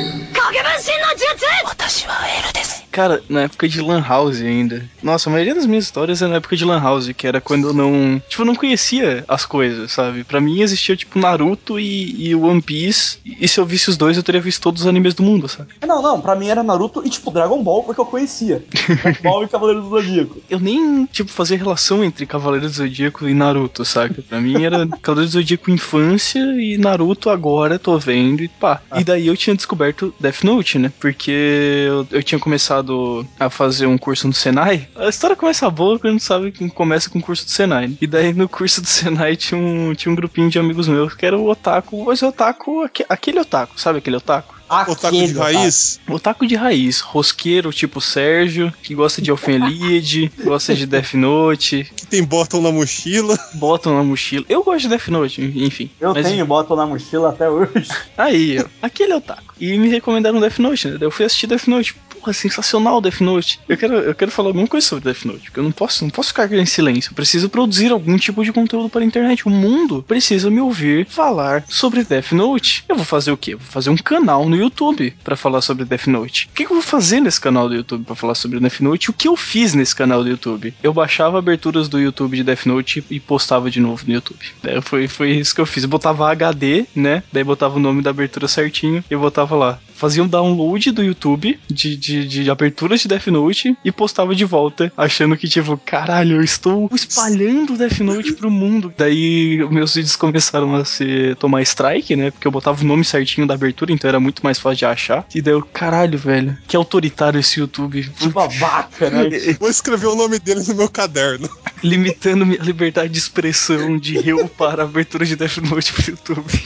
E: Cara, na época de Lan House ainda. Nossa, a maioria das minhas histórias é na época de Lan House, que era quando eu não... Tipo, eu não conhecia as coisas, sabe? Pra mim existia, tipo, Naruto e One Piece. E se eu visse os dois, eu teria visto todos os animes do mundo, sabe?
C: Não, pra mim era Naruto e, tipo, Dragon Ball, porque eu conhecia. Dragon Ball e Cavaleiros do Zodíaco.
E: Eu nem, tipo, fazia relação entre Cavaleiros do Zodíaco e Naruto, saca? Pra mim era Cavaleiros do Zodíaco infância e Naruto agora, tô vendo e pá. E daí eu tinha descoberto Death Note, né? Porque eu tinha começado a fazer um curso no Senai. A história começa boa quando sabe que começa com o curso do Senai, né? E daí no curso do Senai tinha um grupinho de amigos meus que era o otaku, mas o otaku, aquele otaku, sabe aquele otaku?
B: Otaku de raiz?
E: Otaku de raiz, rosqueiro tipo Sérgio, que gosta de Elfen Lied, gosta de Death Note.
B: Que tem bottom na mochila.
E: Bottom na mochila. Eu gosto de Death Note, enfim.
C: Eu tenho bottom na mochila até hoje.
E: Aí, ó. Aquele é otaku. E me recomendaram Death Note, né? Daí eu fui assistir Death Note. Porra, sensacional Death Note. Eu quero falar alguma coisa sobre Death Note, porque eu não posso ficar em silêncio. Eu preciso produzir algum tipo de conteúdo para a internet. O mundo precisa me ouvir falar sobre Death Note. Eu vou fazer o quê? Eu vou fazer um canal no YouTube para falar sobre Death Note. O que eu vou fazer nesse canal do YouTube para falar sobre Death Note? O que eu fiz nesse canal do YouTube? Eu baixava aberturas do YouTube de Death Note e postava de novo no YouTube. Foi isso que eu fiz. Eu botava HD, né? Daí botava o nome da abertura certinho e eu botava lá. Fazia um download do YouTube de aberturas de Death Note e postava de volta, achando que, tipo, caralho, eu estou espalhando Death Note pro mundo. Daí meus vídeos começaram a tomar strike, né? Porque eu botava o nome certinho da abertura, então era muito mais fácil de achar. E daí eu, caralho, velho, que autoritário esse YouTube.
C: Tipo a vaca, né?
B: Vou escrever o nome dele no meu caderno.
E: Limitando minha liberdade de expressão de eu para a abertura de Death Note pro YouTube.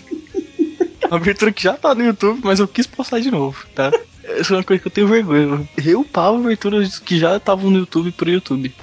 E: Uma abertura que já tá no YouTube, mas eu quis postar de novo, tá? Essa é uma coisa que eu tenho vergonha. Eu upava aberturas que já estavam no YouTube pro YouTube.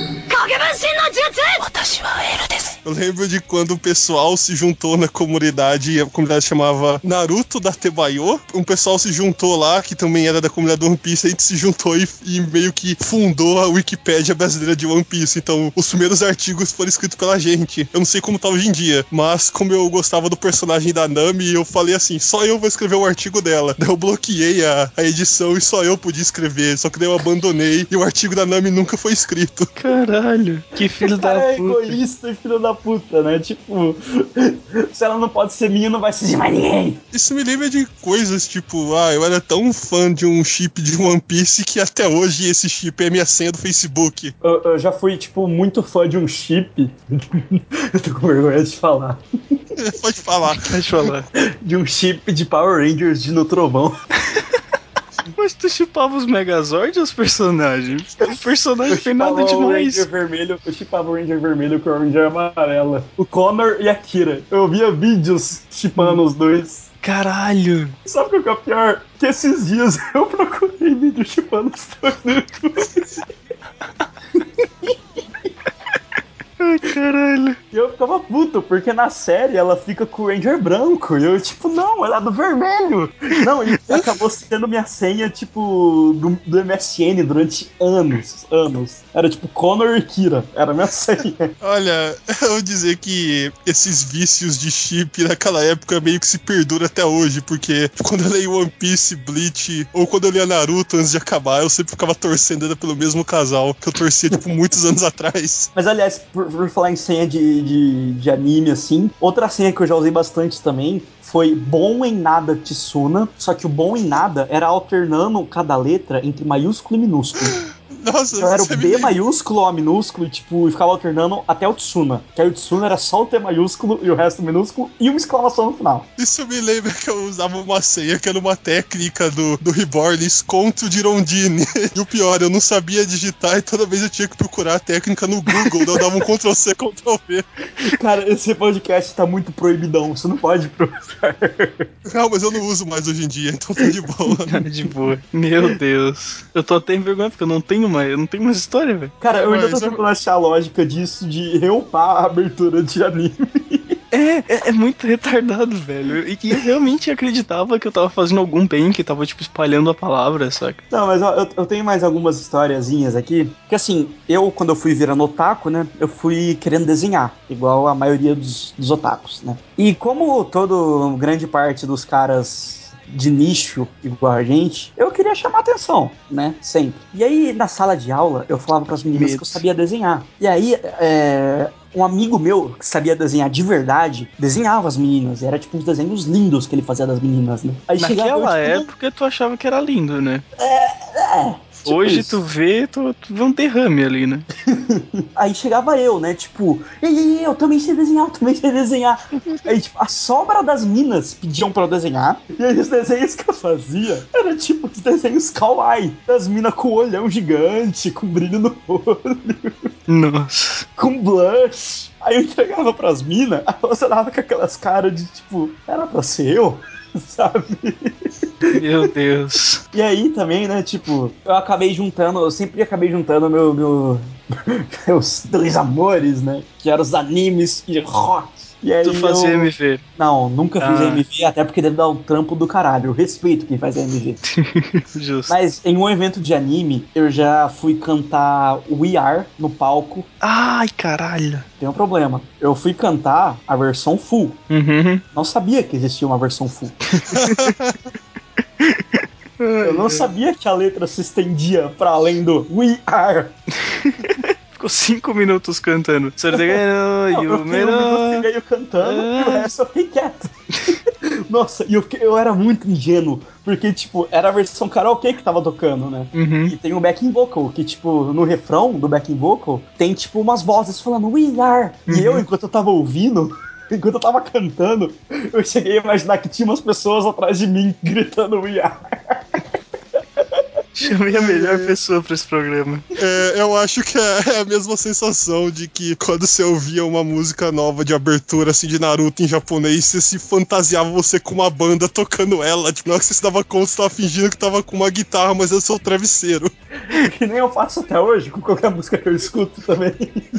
B: Eu lembro de quando o pessoal se juntou na comunidade, e a comunidade chamava Naruto da Tebayo. Um pessoal se juntou lá, que também era da comunidade do One Piece, a gente se juntou e meio que fundou a Wikipédia brasileira de One Piece. Então, os primeiros artigos foram escritos pela gente. Eu não sei como tá hoje em dia, mas como eu gostava do personagem da Nami, eu falei assim, só eu vou escrever o artigo dela. Daí eu bloqueei a edição e só eu podia escrever, só que daí eu abandonei e o artigo da Nami nunca foi escrito.
E: Caralho, que filho da puta.
C: É egoísta e filho da puta, né? Tipo, se ela não pode ser minha, não vai ser de mais ninguém.
B: Isso me lembra de coisas tipo, eu era tão fã de um chip de One Piece que até hoje esse chip é minha senha do Facebook.
C: Eu já fui, tipo, muito fã de um chip. Eu tô com vergonha de falar.
B: Pode falar.
E: Pode falar.
C: De um chip de Power Rangers de No Trovão.
E: Mas tu chipava os Megazord ou os personagens? O personagem tem nada demais.
C: Eu chipava o Ranger vermelho com o Ranger amarela. O Connor e a Kira. Eu via vídeos chipando os dois.
E: Caralho.
C: Sabe o que é o pior? Que esses dias eu procurei vídeo chipando os dois no YouTube.
E: Ai, caralho.
C: E eu ficava puto, porque na série ela fica com o Ranger branco. E eu, tipo, não, ela é do vermelho. Não, e acabou sendo minha senha, tipo, do MSN durante anos. Era tipo Connor e Kira. Era minha senha.
B: Olha, eu vou dizer que esses vícios de chip naquela época meio que se perduram até hoje, porque quando eu leio One Piece, Bleach, ou quando eu lia Naruto antes de acabar, eu sempre ficava torcendo ainda pelo mesmo casal, que eu torcia, tipo, muitos anos atrás.
C: Mas, aliás, por falar em senha de de anime, assim. Outra senha que eu já usei bastante também foi bom em nada Tsuna, só que o bom em nada era alternando cada letra entre maiúsculo e minúsculo.
B: Nossa,
C: Então era o B maiúsculo ou A minúsculo e ficava alternando até o Tsuna. Que aí o Tsuna era só o T maiúsculo e o resto minúsculo e uma exclamação no final.
B: Isso me lembra que eu usava uma senha que era uma técnica do Reborn, Escontro de Rondine. E o pior, eu não sabia digitar e toda vez eu tinha que procurar a técnica no Google, daí eu dava um Ctrl-C, Ctrl-V.
C: Cara, esse podcast tá muito proibidão, você não pode provar.
B: Não, mas eu não uso mais hoje em dia, então tá de boa.
E: Tá de boa. Meu Deus. Eu tô até envergonhado porque eu não tenho mais história, velho.
C: Cara, eu ainda tô
B: Mas
C: tentando achar a lógica disso de reupar a abertura de anime.
E: É muito retardado, velho. E eu realmente acreditava que eu tava fazendo algum bem, que tava, tipo, espalhando a palavra, saca?
C: Não, mas ó, eu tenho mais algumas historiazinhas aqui. Que assim, quando eu fui virando otaku, né? Eu fui querendo desenhar, igual a maioria dos otakus, né? E como grande parte dos caras de nicho igual a gente, eu queria chamar atenção, né? Sempre. E aí, na sala de aula, eu falava pras meninas que eu sabia desenhar. E aí, um amigo meu que sabia desenhar de verdade, desenhava as meninas. E era tipo uns desenhos lindos que ele fazia das meninas, né? Aí chegava eu,
E: Naquela
C: tipo,
E: época tu achava que era lindo, né?
C: tipo
E: Hoje
C: isso.
E: tu vê um derrame ali, né?
C: Aí chegava eu, né? Tipo, ei, eu também sei desenhar, eu também sei desenhar. Aí, tipo, a sobra das minas pediam pra eu desenhar. E aí os desenhos que eu fazia eram tipo os desenhos kawaii. Das minas com olhão gigante, com brilho no olho,
E: Nossa.
C: com blush. Aí eu entregava pras minas, elas olhavam com aquelas caras de tipo, era pra ser eu? Sabe?
E: Meu Deus.
C: E aí também, né, tipo, eu sempre acabei juntando meus dois amores, né, que eram os animes e rock. E
E: Tu
C: aí
E: fazia MV.
C: não, nunca fiz
E: Ah.
C: AMV, até porque deve dar um trampo do caralho. Eu respeito quem faz AMV.
E: Justo.
C: Mas em um evento de anime, eu já fui cantar We Are no palco.
E: Ai, caralho.
C: Tem um problema. Eu fui cantar a versão full.
E: Uhum.
C: Não sabia que existia uma versão full. Eu não sabia que a letra se estendia pra além do We Are.
E: Ficou 5 minutos cantando.
C: Não, eu fiquei 1 minuto e meio cantando e o resto eu fiquei quieto. Nossa, e eu era muito ingênuo, porque, tipo, era a versão karaokê que tava tocando, né?
E: Uhum.
C: E tem um backing vocal, que, tipo, no refrão do backing vocal, tem, tipo, umas vozes falando We Are. E eu, enquanto eu tava ouvindo, enquanto eu tava cantando, eu cheguei a imaginar que tinha umas pessoas atrás de mim gritando We Are.
E: Chamei a melhor pessoa pra esse programa.
B: Eu acho que é a mesma sensação de que quando você ouvia uma música nova de abertura, assim, de Naruto em japonês, você se fantasiava você com uma banda tocando ela. Tipo, na hora que você se dava conta, você tava fingindo que tava com uma guitarra, mas é o seu travesseiro.
C: Que nem eu faço até hoje, com qualquer música que eu escuto também.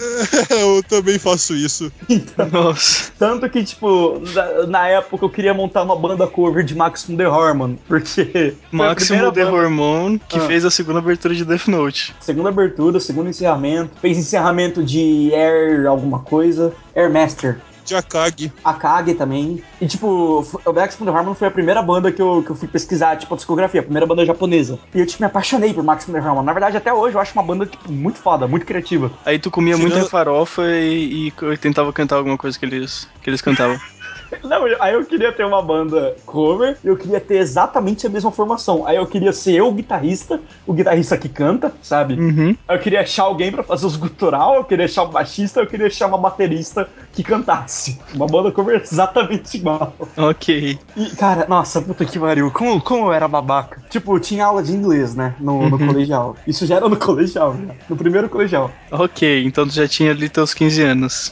B: Eu também faço isso.
C: Então,
E: Nossa.
C: tanto que, tipo, na época eu queria montar uma banda cover de Maximum The Hormone, porque foi a primeira
E: Máximo The
C: banda.
E: Hormone, que fez a segunda abertura de Death Note.
C: Segunda abertura, segundo encerramento. Fez encerramento de Air alguma coisa. Air Master.
B: De Akagi.
C: Akagi também. E, tipo, o Maximum The Hormone foi a primeira banda que eu fui pesquisar, tipo, a discografia, a primeira banda japonesa. E eu, tipo, me apaixonei por Maximum The Hormone. Na verdade, até hoje eu acho uma banda, tipo, muito foda, muito criativa.
E: Aí tu comia muita farofa e tentava cantar alguma coisa que eles cantavam.
C: Não, aí eu queria ter uma banda cover, eu queria ter exatamente a mesma formação. Aí eu queria ser eu o guitarrista que canta, sabe?
E: Uhum.
C: Aí eu queria achar alguém pra fazer os gutural, eu queria achar um baixista, eu queria achar uma baterista que cantasse. Uma banda cover exatamente igual.
E: Ok.
C: E, cara, nossa, puta que pariu, como eu era babaca. Tipo, tinha aula de inglês, né, no colegial. Isso já era no colegial, já, no primeiro colegial.
E: Ok, então tu já tinha ali teus 15 anos.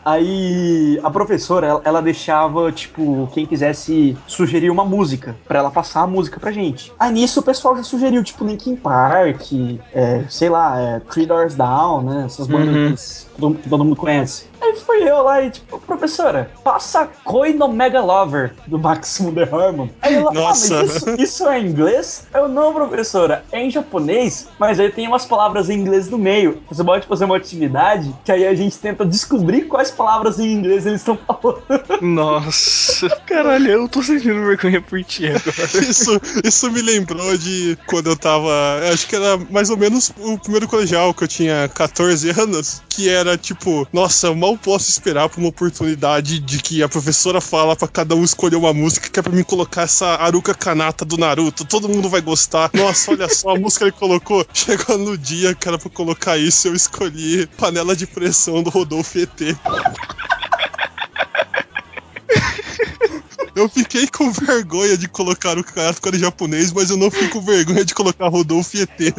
C: Aí a professora, ela deixava, tipo, quem quisesse sugerir uma música, pra ela passar a música pra gente. Aí nisso o pessoal já sugeriu, tipo, Linkin Park, sei lá, Three Doors Down, né, essas bandas que todo mundo conhece. Aí fui eu lá e, tipo, professora, passa Koi no Mega Lover, do Maximum The Hormone. Aí ela,
B: Nossa.
C: mas isso é em inglês? Eu, não, professora, é em japonês, mas aí tem umas palavras em inglês no meio. Você pode fazer uma atividade que aí a gente tenta descobrir quais palavras em inglês eles estão falando.
E: Nossa, caralho, eu tô sentindo vergonha por ti agora.
B: Isso me lembrou de quando eu tava. Acho que era mais ou menos o primeiro colegial, que eu tinha 14 anos. Que era tipo, nossa, mal posso esperar por uma oportunidade de que a professora fala pra cada um escolher uma música que é pra mim colocar essa Haruka Kanata do Naruto. Todo mundo vai gostar. Nossa, olha só a música que ele colocou. Chegou no dia que era pra colocar isso, eu escolhi Panela de Pressão do Rodolfo ET. Eu fiquei com vergonha de colocar o Kanata em japonês, mas eu não fico com vergonha de colocar Rodolfo ET.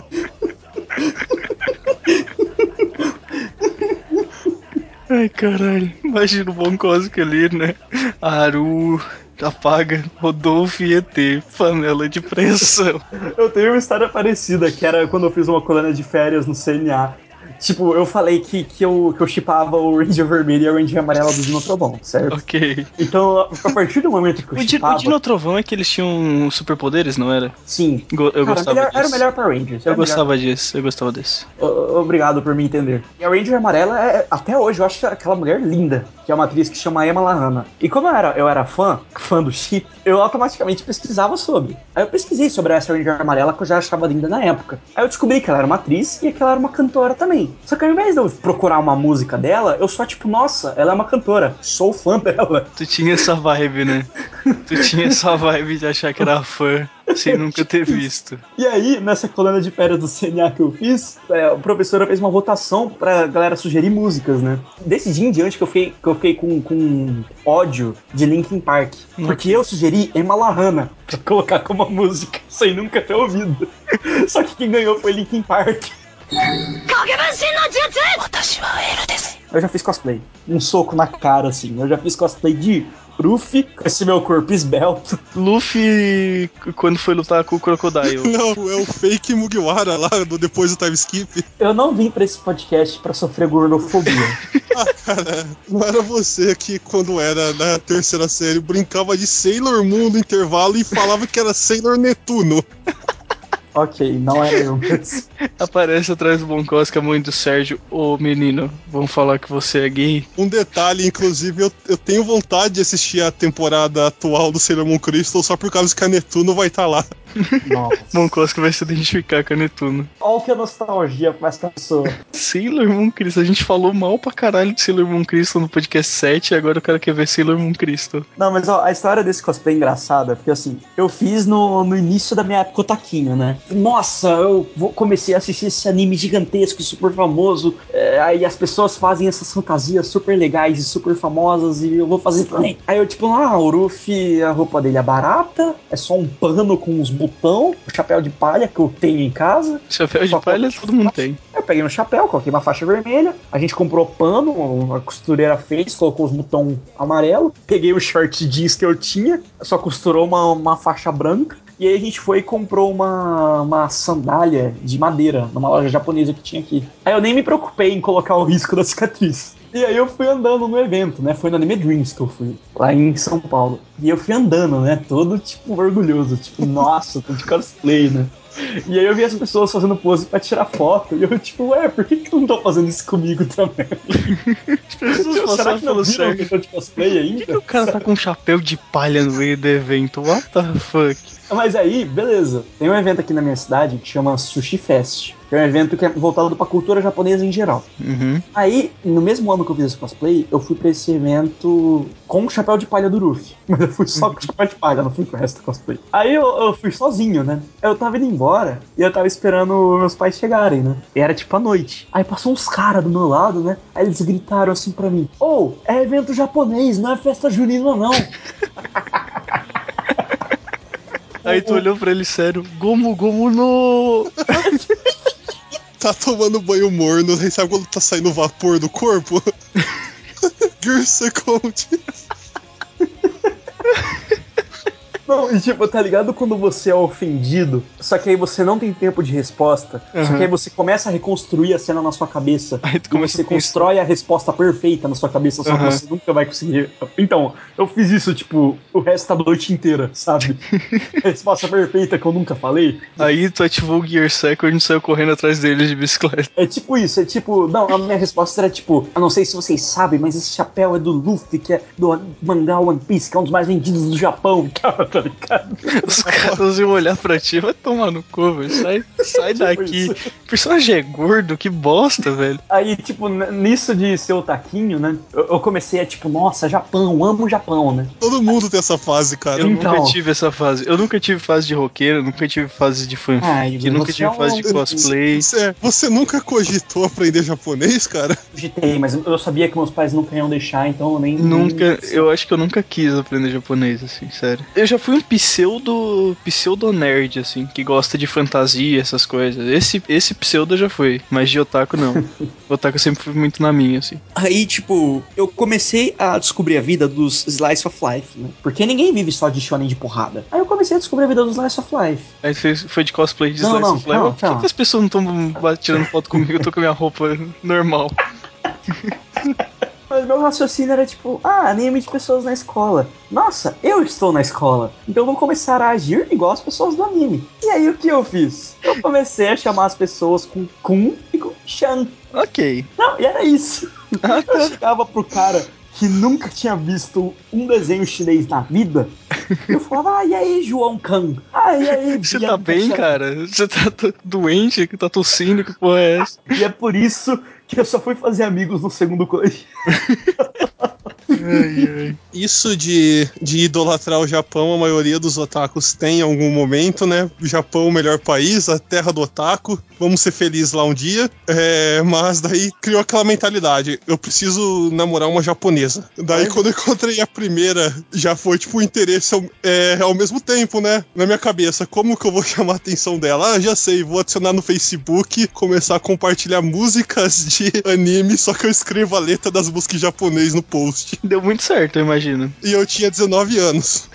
E: Ai, caralho. Imagina o Von Cosmic ali, né? Aru, apaga, Rodolfo e ET, panela de pressão.
C: Eu tenho uma história parecida, que era quando eu fiz uma colônia de férias no CNA. Tipo, eu falei que eu shippava o Ranger Vermelho e a Ranger Amarela do Dinotrovão, certo?
E: Ok.
C: Então, a partir do momento que eu shippava...
E: O Dinotrovão é que eles tinham superpoderes, não era?
C: Sim.
E: Eu gostava disso.
C: Era o melhor pra Rangers.
E: Eu gostava desse.
C: Obrigado por me entender. E a Ranger Amarela, até hoje, eu acho aquela mulher linda, que é uma atriz que chama Emma Lahana. E como eu era fã do chip, eu automaticamente pesquisava sobre. Aí eu pesquisei sobre essa Ranger Amarela, que eu já achava linda na época. Aí eu descobri que ela era uma atriz e que ela era uma cantora também. Só que ao invés de eu procurar uma música dela, eu só tipo, nossa, ela é uma cantora, sou fã dela.
E: Tu tinha essa vibe, né? Tu tinha essa vibe de achar que era fã, sem nunca ter visto.
C: E aí, nessa colônia de férias do CNA que eu fiz, a professora fez uma votação pra galera sugerir músicas, né? Desse dia em diante que eu fiquei com ódio de Linkin Park. Porque eu sugeri Emma Lahana pra colocar como música, sem nunca ter ouvido. Só que quem ganhou foi Linkin Park. Eu já fiz cosplay. Um soco na cara, assim. Eu já fiz cosplay de Luffy, com esse meu corpo esbelto.
E: Luffy, quando foi lutar com o Crocodile.
B: Não, é o fake Mugiwara lá, depois do time skip.
C: Eu não vim pra esse podcast pra sofrer gordofobia.
B: Cara, não era você que, quando era na terceira série, brincava de Sailor Moon no intervalo e falava que era Sailor Netuno.
C: Ok, não era eu.
E: Aparece atrás do Boncos que a mãe do Sérgio, ô menino, vamos falar que você é gay?
B: Um detalhe, inclusive, eu tenho vontade de assistir a temporada atual do Sailor Moon Crystal só por causa que a Netuno vai estar lá.
C: Nossa.
E: Boncos que vai se identificar com a Netuno.
C: Olha que a nostalgia com essa pessoa.
E: Sailor Moon Crystal, a gente falou mal pra caralho de Sailor Moon Crystal no podcast 7 e agora o cara quer ver Sailor Moon Crystal.
C: Não, mas ó, a história desse cosplay é engraçada, porque assim, eu fiz no início da minha época otaquinho, né? Nossa, comecei a assistir esse anime gigantesco, super famoso, aí as pessoas fazem essas fantasias super legais e super famosas e eu vou fazer também. Aí eu tipo, o Ruffy, a roupa dele é barata, é só um pano com uns botão, o chapéu de palha que eu tenho em casa.
E: Chapéu de palha todo mundo tem.
C: Eu peguei um chapéu, coloquei uma faixa vermelha, a gente comprou pano, a costureira fez, colocou os botões amarelo, peguei o short jeans que eu tinha, só costurou uma faixa branca, e aí a gente foi e comprou uma sandália de madeira numa loja japonesa que tinha aqui. Aí eu nem me preocupei em colocar o risco da cicatriz. E aí eu fui andando no evento, né? Foi no Anime Dreams que eu fui, lá em São Paulo. E eu fui andando, né? Todo, tipo, orgulhoso. Tipo, nossa, tô de cosplay, né? E aí eu vi as pessoas fazendo pose pra tirar foto. E eu, tipo, por que não estão fazendo isso comigo também?
E: As pessoas
C: Será que não viram que eu tô de cosplay ainda?
E: Por que o cara tá com um chapéu de palha no meio do evento? What the fuck?
C: Mas aí, beleza. Tem um evento aqui na minha cidade que chama Sushi Fest. Que é um evento que é voltado pra cultura japonesa em geral.
E: Uhum.
C: Aí, no mesmo ano que eu fiz esse cosplay, eu fui pra esse evento com o chapéu de palha do Ruffy. Mas eu fui só com o chapéu de palha, não fui com o resto do cosplay. Aí eu fui sozinho, né? Eu tava indo embora e eu tava esperando meus pais chegarem, né? E era tipo a noite. Aí passou uns caras do meu lado, né? Aí eles gritaram assim pra mim: é evento japonês, não é festa junina, não.
E: Aí tu olhou pra ele sério, Gomu Gomu no...
B: Tá tomando banho morno, aí sabe quando tá saindo vapor do corpo? Gear Second.
C: Não, e tipo, tá ligado quando você é ofendido, só que aí você não tem tempo de resposta, só que aí você começa a reconstruir a cena na sua cabeça,
E: aí tu
C: e você constrói a resposta perfeita na sua cabeça, só que você nunca vai conseguir. Então, eu fiz isso, tipo, o resto da noite inteira, sabe? A resposta perfeita que eu nunca falei.
E: Aí tu ativou o Gear Second e saiu correndo atrás dele de bicicleta.
C: É tipo isso, é tipo... Não, a minha resposta era tipo... Eu não sei se vocês sabem, mas esse chapéu é do Luffy, que é do mangá One Piece, que é um dos mais vendidos do Japão. tá ligado?
E: Os caras iam olhar pra ti, vai tomar no cu, velho. Sai daqui. O personagem é gordo, que bosta, velho.
C: Aí, tipo, nisso de ser o taquinho, né? Eu comecei a, tipo, nossa, Japão, amo o Japão, né?
B: Todo mundo tem essa fase, cara.
E: Eu nunca tive essa fase. Eu nunca tive fase de roqueiro, nunca tive fase de fanfic, nunca tive fase de cosplay.
B: Você nunca cogitou aprender japonês, cara?
C: Cogitei, mas eu sabia que meus pais nunca iam deixar, então eu nem...
E: Eu acho que eu nunca quis aprender japonês, assim, sério. Eu já fui um pseudo nerd, assim, que gosta de fantasia, essas coisas. Esse pseudo eu já fui, mas de otaku não. Otaku eu sempre fui muito na minha, assim.
C: Aí, tipo, eu comecei a descobrir a vida dos Slice of Life, né? Porque ninguém vive só de shonen de porrada. Aí eu comecei a descobrir a vida dos Slice of Life.
E: Aí você foi de cosplay de Slice of Life. Por que as pessoas não estão tirando foto comigo? Eu tô com a minha roupa normal.
C: Mas meu raciocínio era tipo, anime de pessoas na escola. Nossa, eu estou na escola. Então eu vou começar a agir igual as pessoas do anime. E aí o que eu fiz? Eu comecei a chamar as pessoas com Kun e com Chan.
E: Ok.
C: Não, e era isso. Eu chegava pro cara que nunca tinha visto um desenho chinês na vida. E eu falava, e aí, João Kan? E aí,
E: você tá bem, cara? Você tá doente, que tá tossindo, que porra é essa?
C: E é por isso que eu só fui fazer amigos no segundo colégio.
B: Ai. Isso de idolatrar o Japão, a maioria dos otakus tem em algum momento, né? O Japão, o melhor país, a terra do otaku. Vamos ser felizes lá um dia. Mas daí criou aquela mentalidade. Eu preciso namorar uma japonesa. Daí quando eu encontrei a primeira, já foi tipo o interesse ao mesmo tempo, né? Na minha cabeça, como que eu vou chamar a atenção dela? Já sei, vou adicionar no Facebook, começar a compartilhar músicas de anime, só que eu escrevo a letra das músicas japonesas no post.
E: Deu muito certo, eu imagino.
B: E eu tinha 19 anos.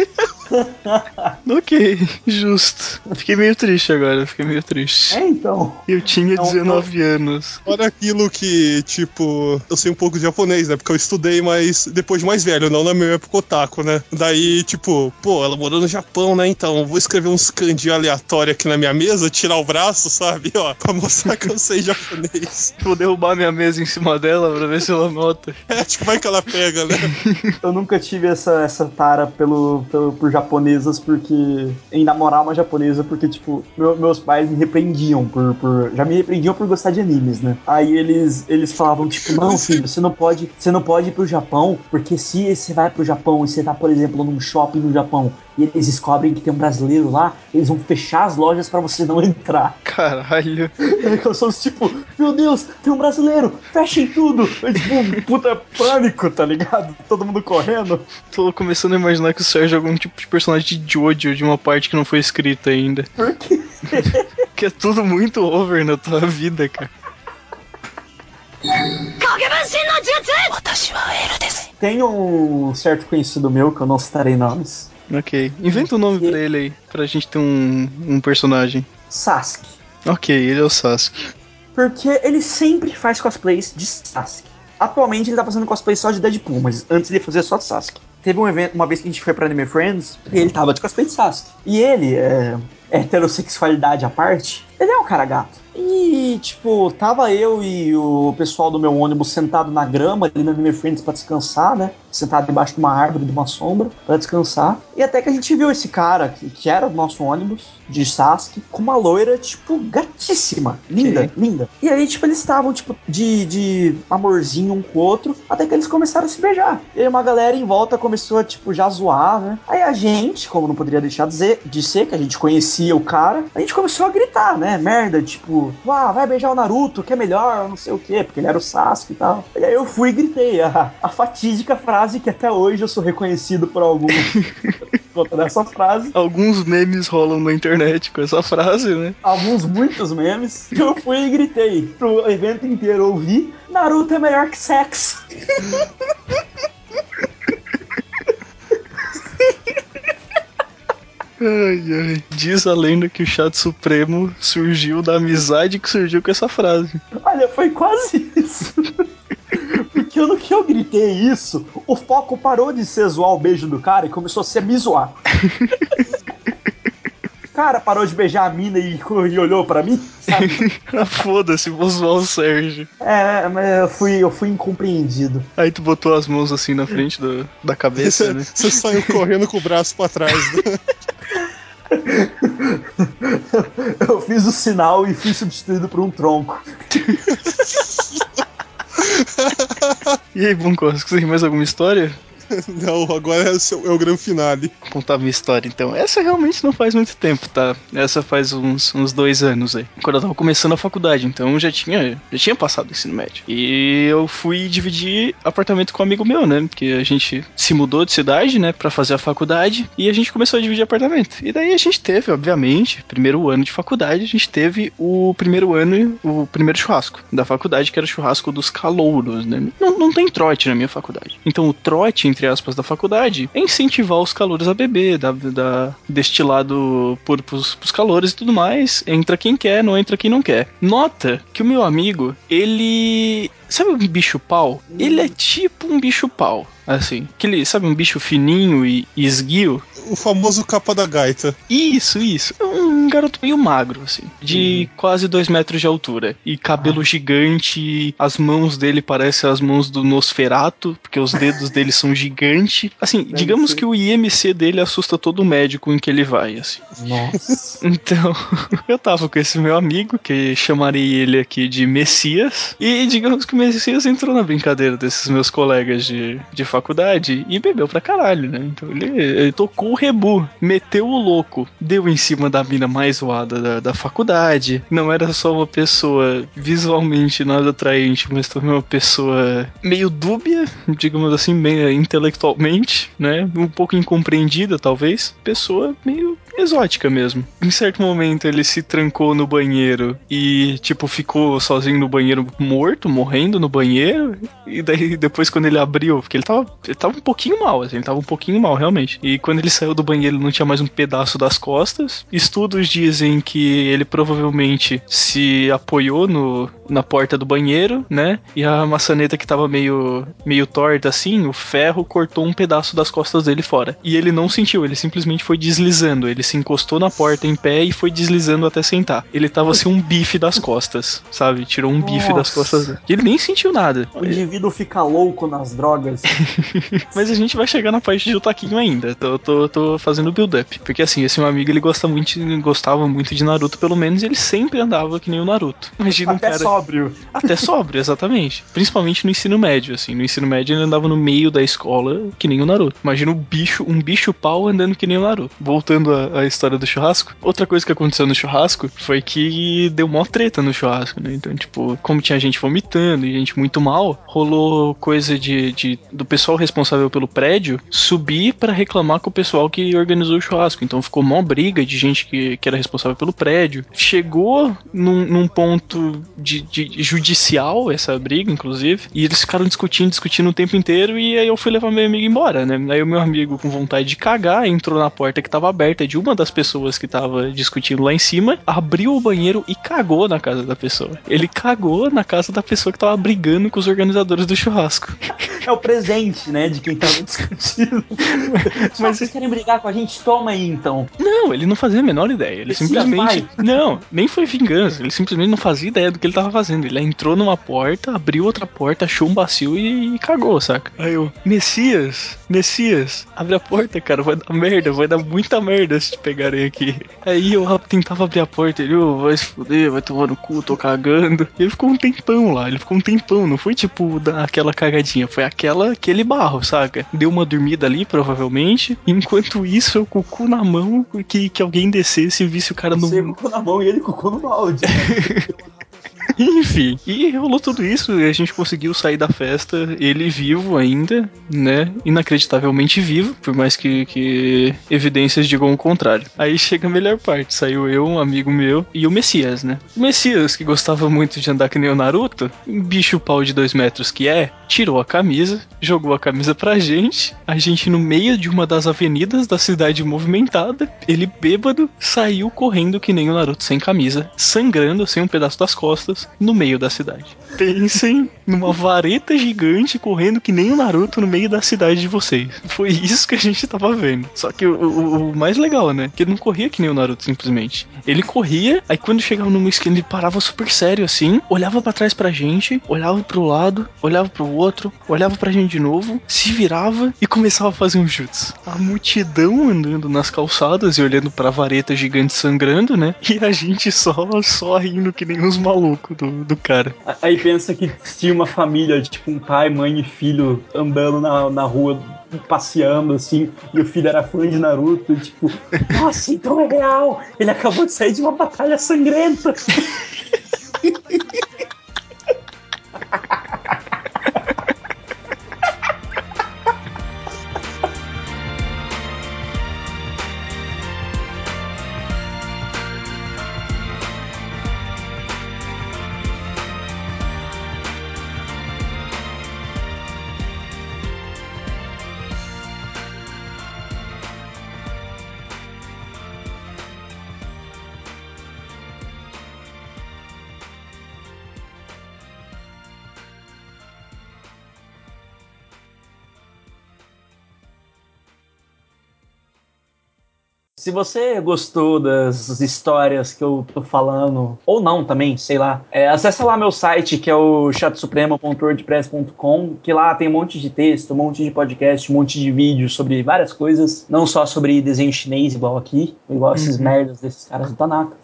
E: Ok, justo. Fiquei meio triste agora,
C: Então.
E: Eu tinha 19 anos.
B: Olha aquilo que, tipo, eu sei um pouco de japonês, né? Porque eu estudei, mas depois de mais velho, não na minha época otaku, né? Daí, tipo, ela morou no Japão, né? Então, vou escrever uns kanji aleatórios aqui na minha mesa, tirar o braço, sabe? Ó, pra mostrar que eu sei japonês.
E: Vou derrubar minha mesa em cima dela pra ver se ela nota.
B: Tipo, vai que ela pega, né?
C: Eu nunca tive essa tara por japonesas, porque... em namorar uma japonesa, porque, tipo, meus pais me repreendiam já me repreendiam por gostar de animes, né? Aí eles falavam, tipo, não, filho, você não pode ir pro Japão, porque se você vai pro Japão e você tá, por exemplo, num shopping no Japão, e eles descobrem que tem um brasileiro lá, eles vão fechar as lojas pra você não entrar.
E: Caralho.
C: Eu sou tipo, meu Deus, tem um brasileiro, fechem tudo. Eu, tipo, puta pânico, tá ligado? Todo mundo correndo.
E: Tô começando a imaginar que o Sérgio é algum tipo de personagem de Jojo, de uma parte que não foi escrita ainda.
C: Por quê?
E: Que é tudo muito over na tua vida, cara.
C: Tem um certo conhecido meu, que eu não citarei nomes.
E: Ok. Inventa um nome pra ele aí, pra gente ter um personagem.
C: Sasuke.
E: Ok, ele é o Sasuke.
C: Porque ele sempre faz cosplays de Sasuke. Atualmente ele tá fazendo cosplay só de Deadpool, mas antes ele fazia só de Sasuke. Teve um evento, uma vez que a gente foi pra Anime Friends, e ele tava de cosplay de Sasuke. E ele, heterossexualidade à parte, ele é um cara gato. E, tipo, tava eu e o pessoal do meu ônibus sentado na grama ali na Anime Friends pra descansar, né? Sentado debaixo de uma árvore, de uma sombra, pra descansar. E até que a gente viu esse cara, que era do nosso ônibus, de Sasuke, com uma loira, tipo, gatíssima. Linda,
E: Okay.
C: linda. E aí, tipo, eles estavam, tipo, de amorzinho um com o outro, até que eles começaram a se beijar. E aí uma galera em volta começou a, tipo, já zoar, né? Aí a gente, como não poderia deixar de ser, que a gente conhecia o cara, a gente começou a gritar, né? Merda, tipo, vai beijar o Naruto, que é melhor, não sei o quê, porque ele era o Sasuke e tal. E aí eu fui e gritei a fatídica frase que até hoje eu sou reconhecido por alguns conta dessa frase.
E: Alguns memes rolam na internet com essa frase, né?
C: Muitos memes. Eu fui e gritei pro evento inteiro ouvir: Naruto é melhor que sexo.
E: Ai. Diz a lenda que o Chat Supremo surgiu da amizade que surgiu com essa frase.
C: Olha, foi quase isso. Porque no que eu gritei isso, o foco parou de ser zoar o beijo do cara e começou a ser me zoar. cara parou de beijar a mina e olhou pra mim, sabe?
E: Foda-se, vou zoar o Sérgio.
C: Mas eu fui incompreendido.
E: Aí tu botou as mãos assim na frente da cabeça, né?
B: Você saiu correndo com o braço pra trás. Né?
C: Eu fiz o sinal e fui substituído por um tronco.
E: E aí, Bunkos, você tem mais alguma história?
B: Não, agora é o grande finale.
E: Vou contar a minha história, então. Essa realmente não faz muito tempo, tá? Essa faz uns 2 anos aí. Quando eu tava começando a faculdade, então eu já tinha passado o ensino médio. E eu fui dividir apartamento com um amigo meu, né? Porque a gente se mudou de cidade, né? Pra fazer a faculdade. E a gente começou a dividir apartamento. E daí a gente teve, obviamente, primeiro ano de faculdade, a gente teve o primeiro churrasco da faculdade, que era o churrasco dos calouros, né? Não tem trote na minha faculdade. Então o trote, entre aspas, da faculdade, é incentivar os calouros a beber, dar destilado pros calouros e tudo mais. Entra quem quer, não entra quem não quer. Nota que o meu amigo, ele... Sabe um bicho-pau? Ele é tipo um bicho-pau, assim. Sabe, um bicho fininho e esguio?
B: O famoso capa da gaita.
E: Isso. Um garoto meio magro, assim. De quase 2 metros de altura. E cabelo gigante. As mãos dele parecem as mãos do Nosferatu, porque os dedos dele são gigantes. Assim, digamos que o IMC dele assusta todo médico em que ele vai, assim.
C: Nossa.
E: Então, eu tava com esse meu amigo, que chamarei ele aqui de Messias. E digamos que o Messias entrou na brincadeira desses meus colegas de faculdade e bebeu pra caralho, né? Então ele tocou o rebu, meteu o louco, deu em cima da mina mais zoada da faculdade. Não era só uma pessoa visualmente nada atraente, mas também uma pessoa meio dúbia, digamos assim, meio intelectualmente, né? Um pouco incompreendida, talvez. Pessoa meio exótica mesmo. Em certo momento ele se trancou no banheiro e, tipo, ficou sozinho no banheiro morrendo no banheiro. E daí depois quando ele abriu, porque ele tava um pouquinho mal, assim, ele tava um pouquinho mal, realmente. E quando ele saiu do banheiro ele não tinha mais um pedaço das costas. Estudos dizem que ele provavelmente se apoiou na porta do banheiro, né? E a maçaneta que tava meio torta assim, o ferro cortou um pedaço das costas dele fora. E ele não sentiu, ele simplesmente foi deslizando. Ele se encostou na porta em pé e foi deslizando até sentar. Ele tava assim um bife das costas, sabe? Tirou um bife das costas dele. E ele nem sentiu nada.
C: O indivíduo fica louco nas drogas.
E: Mas a gente vai chegar na parte de Otaquinho ainda. Tô fazendo build-up. Porque assim, esse meu amigo, ele gostava muito de Naruto, pelo menos, e ele sempre andava que nem o Naruto. Imagina um cara...
C: sóbrio.
E: Até sóbrio, exatamente. Principalmente no ensino médio, assim. No ensino médio ele andava no meio da escola que nem o Naruto. Imagina um bicho pau andando que nem o Naruto. Voltando à história do churrasco. Outra coisa que aconteceu no churrasco foi que deu mó treta no churrasco, né? Então, tipo, como tinha gente vomitando e gente muito mal, rolou coisa do pessoal responsável pelo prédio subir pra reclamar com o pessoal que organizou o churrasco. Então ficou mó briga de gente que era responsável pelo prédio. Chegou num ponto de judicial essa briga, inclusive, e eles ficaram discutindo o tempo inteiro, e aí eu fui levar meu amigo embora, né? Aí o meu amigo, com vontade de cagar, entrou na porta que tava aberta de uma das pessoas que tava discutindo lá em cima, abriu o banheiro e cagou na casa da pessoa. Ele cagou na casa da pessoa que tava brigando com os organizadores do churrasco.
C: É o presente, né, de quem tava discutindo. Mas vocês querem brigar com a gente? Toma aí, então.
E: Não, ele não fazia a menor ideia. Ele simplesmente... Não, nem foi vingança. Ele simplesmente não fazia ideia do que ele tava fazendo. Ele entrou numa porta, abriu outra porta, achou um bacio e cagou, saca? Aí eu... Messias, abre a porta, cara. Vai dar merda, vai dar muita merda se te pegarem aqui. Aí eu tentava abrir a porta. Ele, vai se fuder, vai tomar no cu, tô cagando. E ele ficou um tempão lá. Não foi tipo aquela cagadinha. Foi aquele barro, saca? Deu uma dormida ali, provavelmente. Enquanto isso, eu com o cu na mão, que alguém descesse e visse o cara no...
C: Você com o cu na mão e ele com o cu no balde. Né?
E: Enfim, e rolou tudo isso e a gente conseguiu sair da festa, ele vivo ainda, né? Inacreditavelmente vivo, por mais que evidências digam o contrário. Aí chega a melhor parte, saiu eu, um amigo meu e o Messias, né? O Messias, que gostava muito de andar que nem o Naruto, um bicho pau de 2 metros que é, tirou a camisa, jogou a camisa pra gente, a gente no meio de uma das avenidas da cidade movimentada, ele bêbado, saiu correndo que nem o Naruto sem camisa, sangrando assim um pedaço das costas, no meio da cidade. Pensem numa vareta gigante correndo que nem o Naruto no meio da cidade de vocês. Foi isso que a gente tava vendo. Só que o mais legal, né? Que ele não corria que nem o Naruto, simplesmente. Ele corria, aí quando chegava numa esquina, ele parava super sério assim, olhava pra trás pra gente, olhava pro lado, olhava pro outro, olhava pra gente de novo, se virava e começava a fazer um jutsu. A multidão andando nas calçadas e olhando pra vareta gigante sangrando, né? E a gente só rindo que nem uns malucos do cara.
C: Aí pensa que tinha uma família, tipo um pai, mãe e filho andando na rua, passeando assim, e o filho era fã de Naruto, e tipo, nossa, então é real! Ele acabou de sair de uma batalha sangrenta! Se você gostou das histórias que eu tô falando, ou não também, sei lá, acessa lá meu site, que é o chatsupremo.wordpress.com, que lá tem um monte de texto, um monte de podcast, um monte de vídeos sobre várias coisas, não só sobre desenho chinês igual aqui, igual esses merdas desses caras do Tanaka.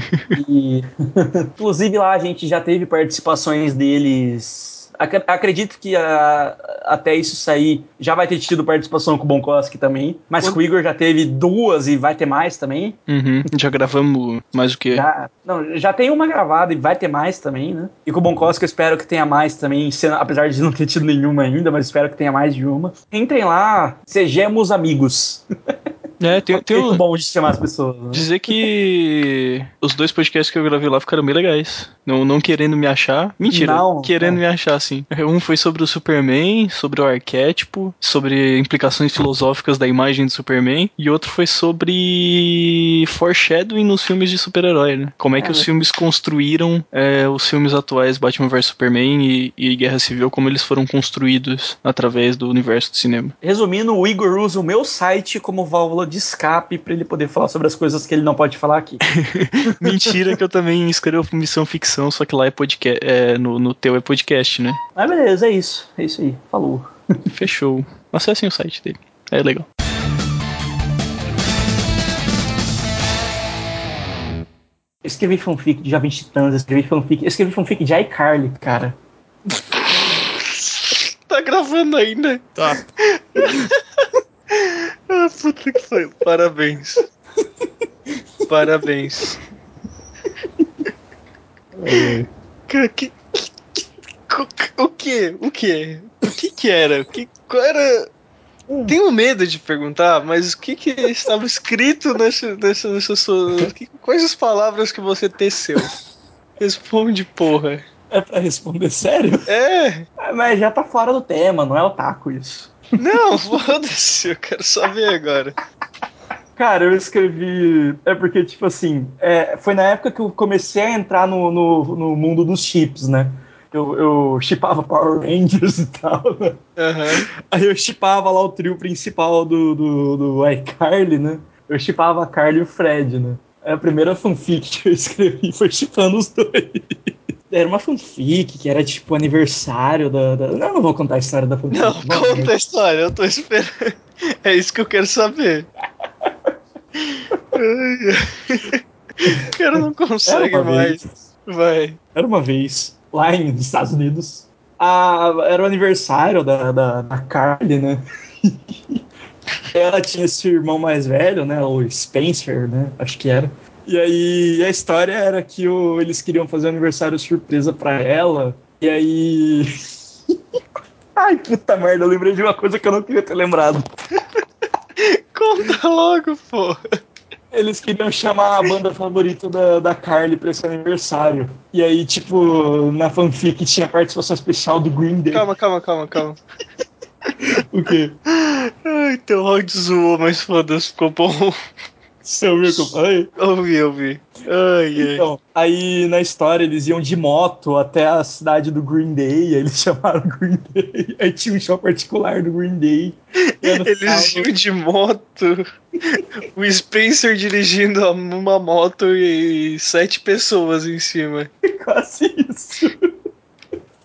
C: E, inclusive lá a gente já teve participações deles. Acredito que até isso sair já vai ter tido participação com o Bonkoski também, mas com o Igor já teve 2 e vai ter mais também.
E: Já gravamos mais o quê?
C: Já tem uma gravada e vai ter mais também, né? E com o Bonkoski eu espero que tenha mais também, apesar de não ter tido nenhuma ainda, mas espero que tenha mais de uma. Entrem lá, sejamos amigos.
E: Tem
C: muito bom de chamar as pessoas, né?
E: Dizer que os 2 podcasts que eu gravei lá ficaram bem legais. Não querendo me achar. Mentira, querendo me achar, sim. Um foi sobre o Superman, sobre o arquétipo, sobre implicações filosóficas da imagem do Superman. E outro foi sobre foreshadowing nos filmes de super-herói, né? Como é que os filmes construíram os filmes atuais, Batman vs Superman e Guerra Civil, como eles foram construídos através do universo do cinema.
C: Resumindo, o Igor usa o meu site como válvula de escape pra ele poder falar sobre as coisas que ele não pode falar aqui.
E: Mentira que eu também escrevo Missão Ficção, só que lá é podcast, no teu é podcast, né?
C: Mas beleza, é isso aí, falou.
E: Fechou. Acessem o site dele, é legal.
C: Eu escrevi fanfic de Jovens Titãs, eu escrevi fanfic de iCarly, cara.
E: Tá gravando ainda?
B: Tá.
E: Puta que foi. Parabéns. Parabéns. O que? O que era? Qual era? Tenho medo de perguntar, mas o que estava escrito nessa sua... Quais as palavras que você teceu? Responde, porra.
C: É pra responder sério?
E: É.
C: Mas já tá fora do tema, não é otaku isso.
E: Não, foda-se, eu quero saber agora.
C: Cara, eu escrevi... É porque, tipo assim, foi na época que eu comecei a entrar no mundo dos chips, né? Eu shippava Power Rangers e tal, né?
E: Uhum.
C: Aí eu shippava lá o trio principal do iCarly, né? Eu shippava a Carly e o Fred, né? A primeira fanfic que eu escrevi foi shippando os dois. Era uma fanfic que era tipo aniversário da... Não vou contar a história da fanfic.
E: Não, conta a história, eu tô esperando. É isso que eu quero saber. O cara não consegue mais. Vai.
C: Era uma vez, lá nos Estados Unidos, era o aniversário da Carly, né? Ela tinha esse irmão mais velho, né? O Spencer, né? Acho que era. E aí a história era que eles queriam fazer um aniversário surpresa pra ela. E aí. Ai, puta merda, eu lembrei de uma coisa que eu não queria ter lembrado.
E: Conta logo, pô.
C: Eles queriam chamar a banda favorita da Carly pra esse aniversário. E aí, tipo, na fanfic tinha participação especial do Green Day.
E: Calma.
C: O quê?
E: Ai, teu áudio zoou, mas foda-se, ficou bom.
C: Você ouviu o que eu falei?
E: Ouvi. Ai,
C: Então, aí na história eles iam de moto até a cidade do Green Day, aí eles chamaram Green Day, aí tinha um show particular do Green Day.
E: Eles iam de moto, o Spencer dirigindo uma moto e 7 pessoas em cima.
C: Quase isso.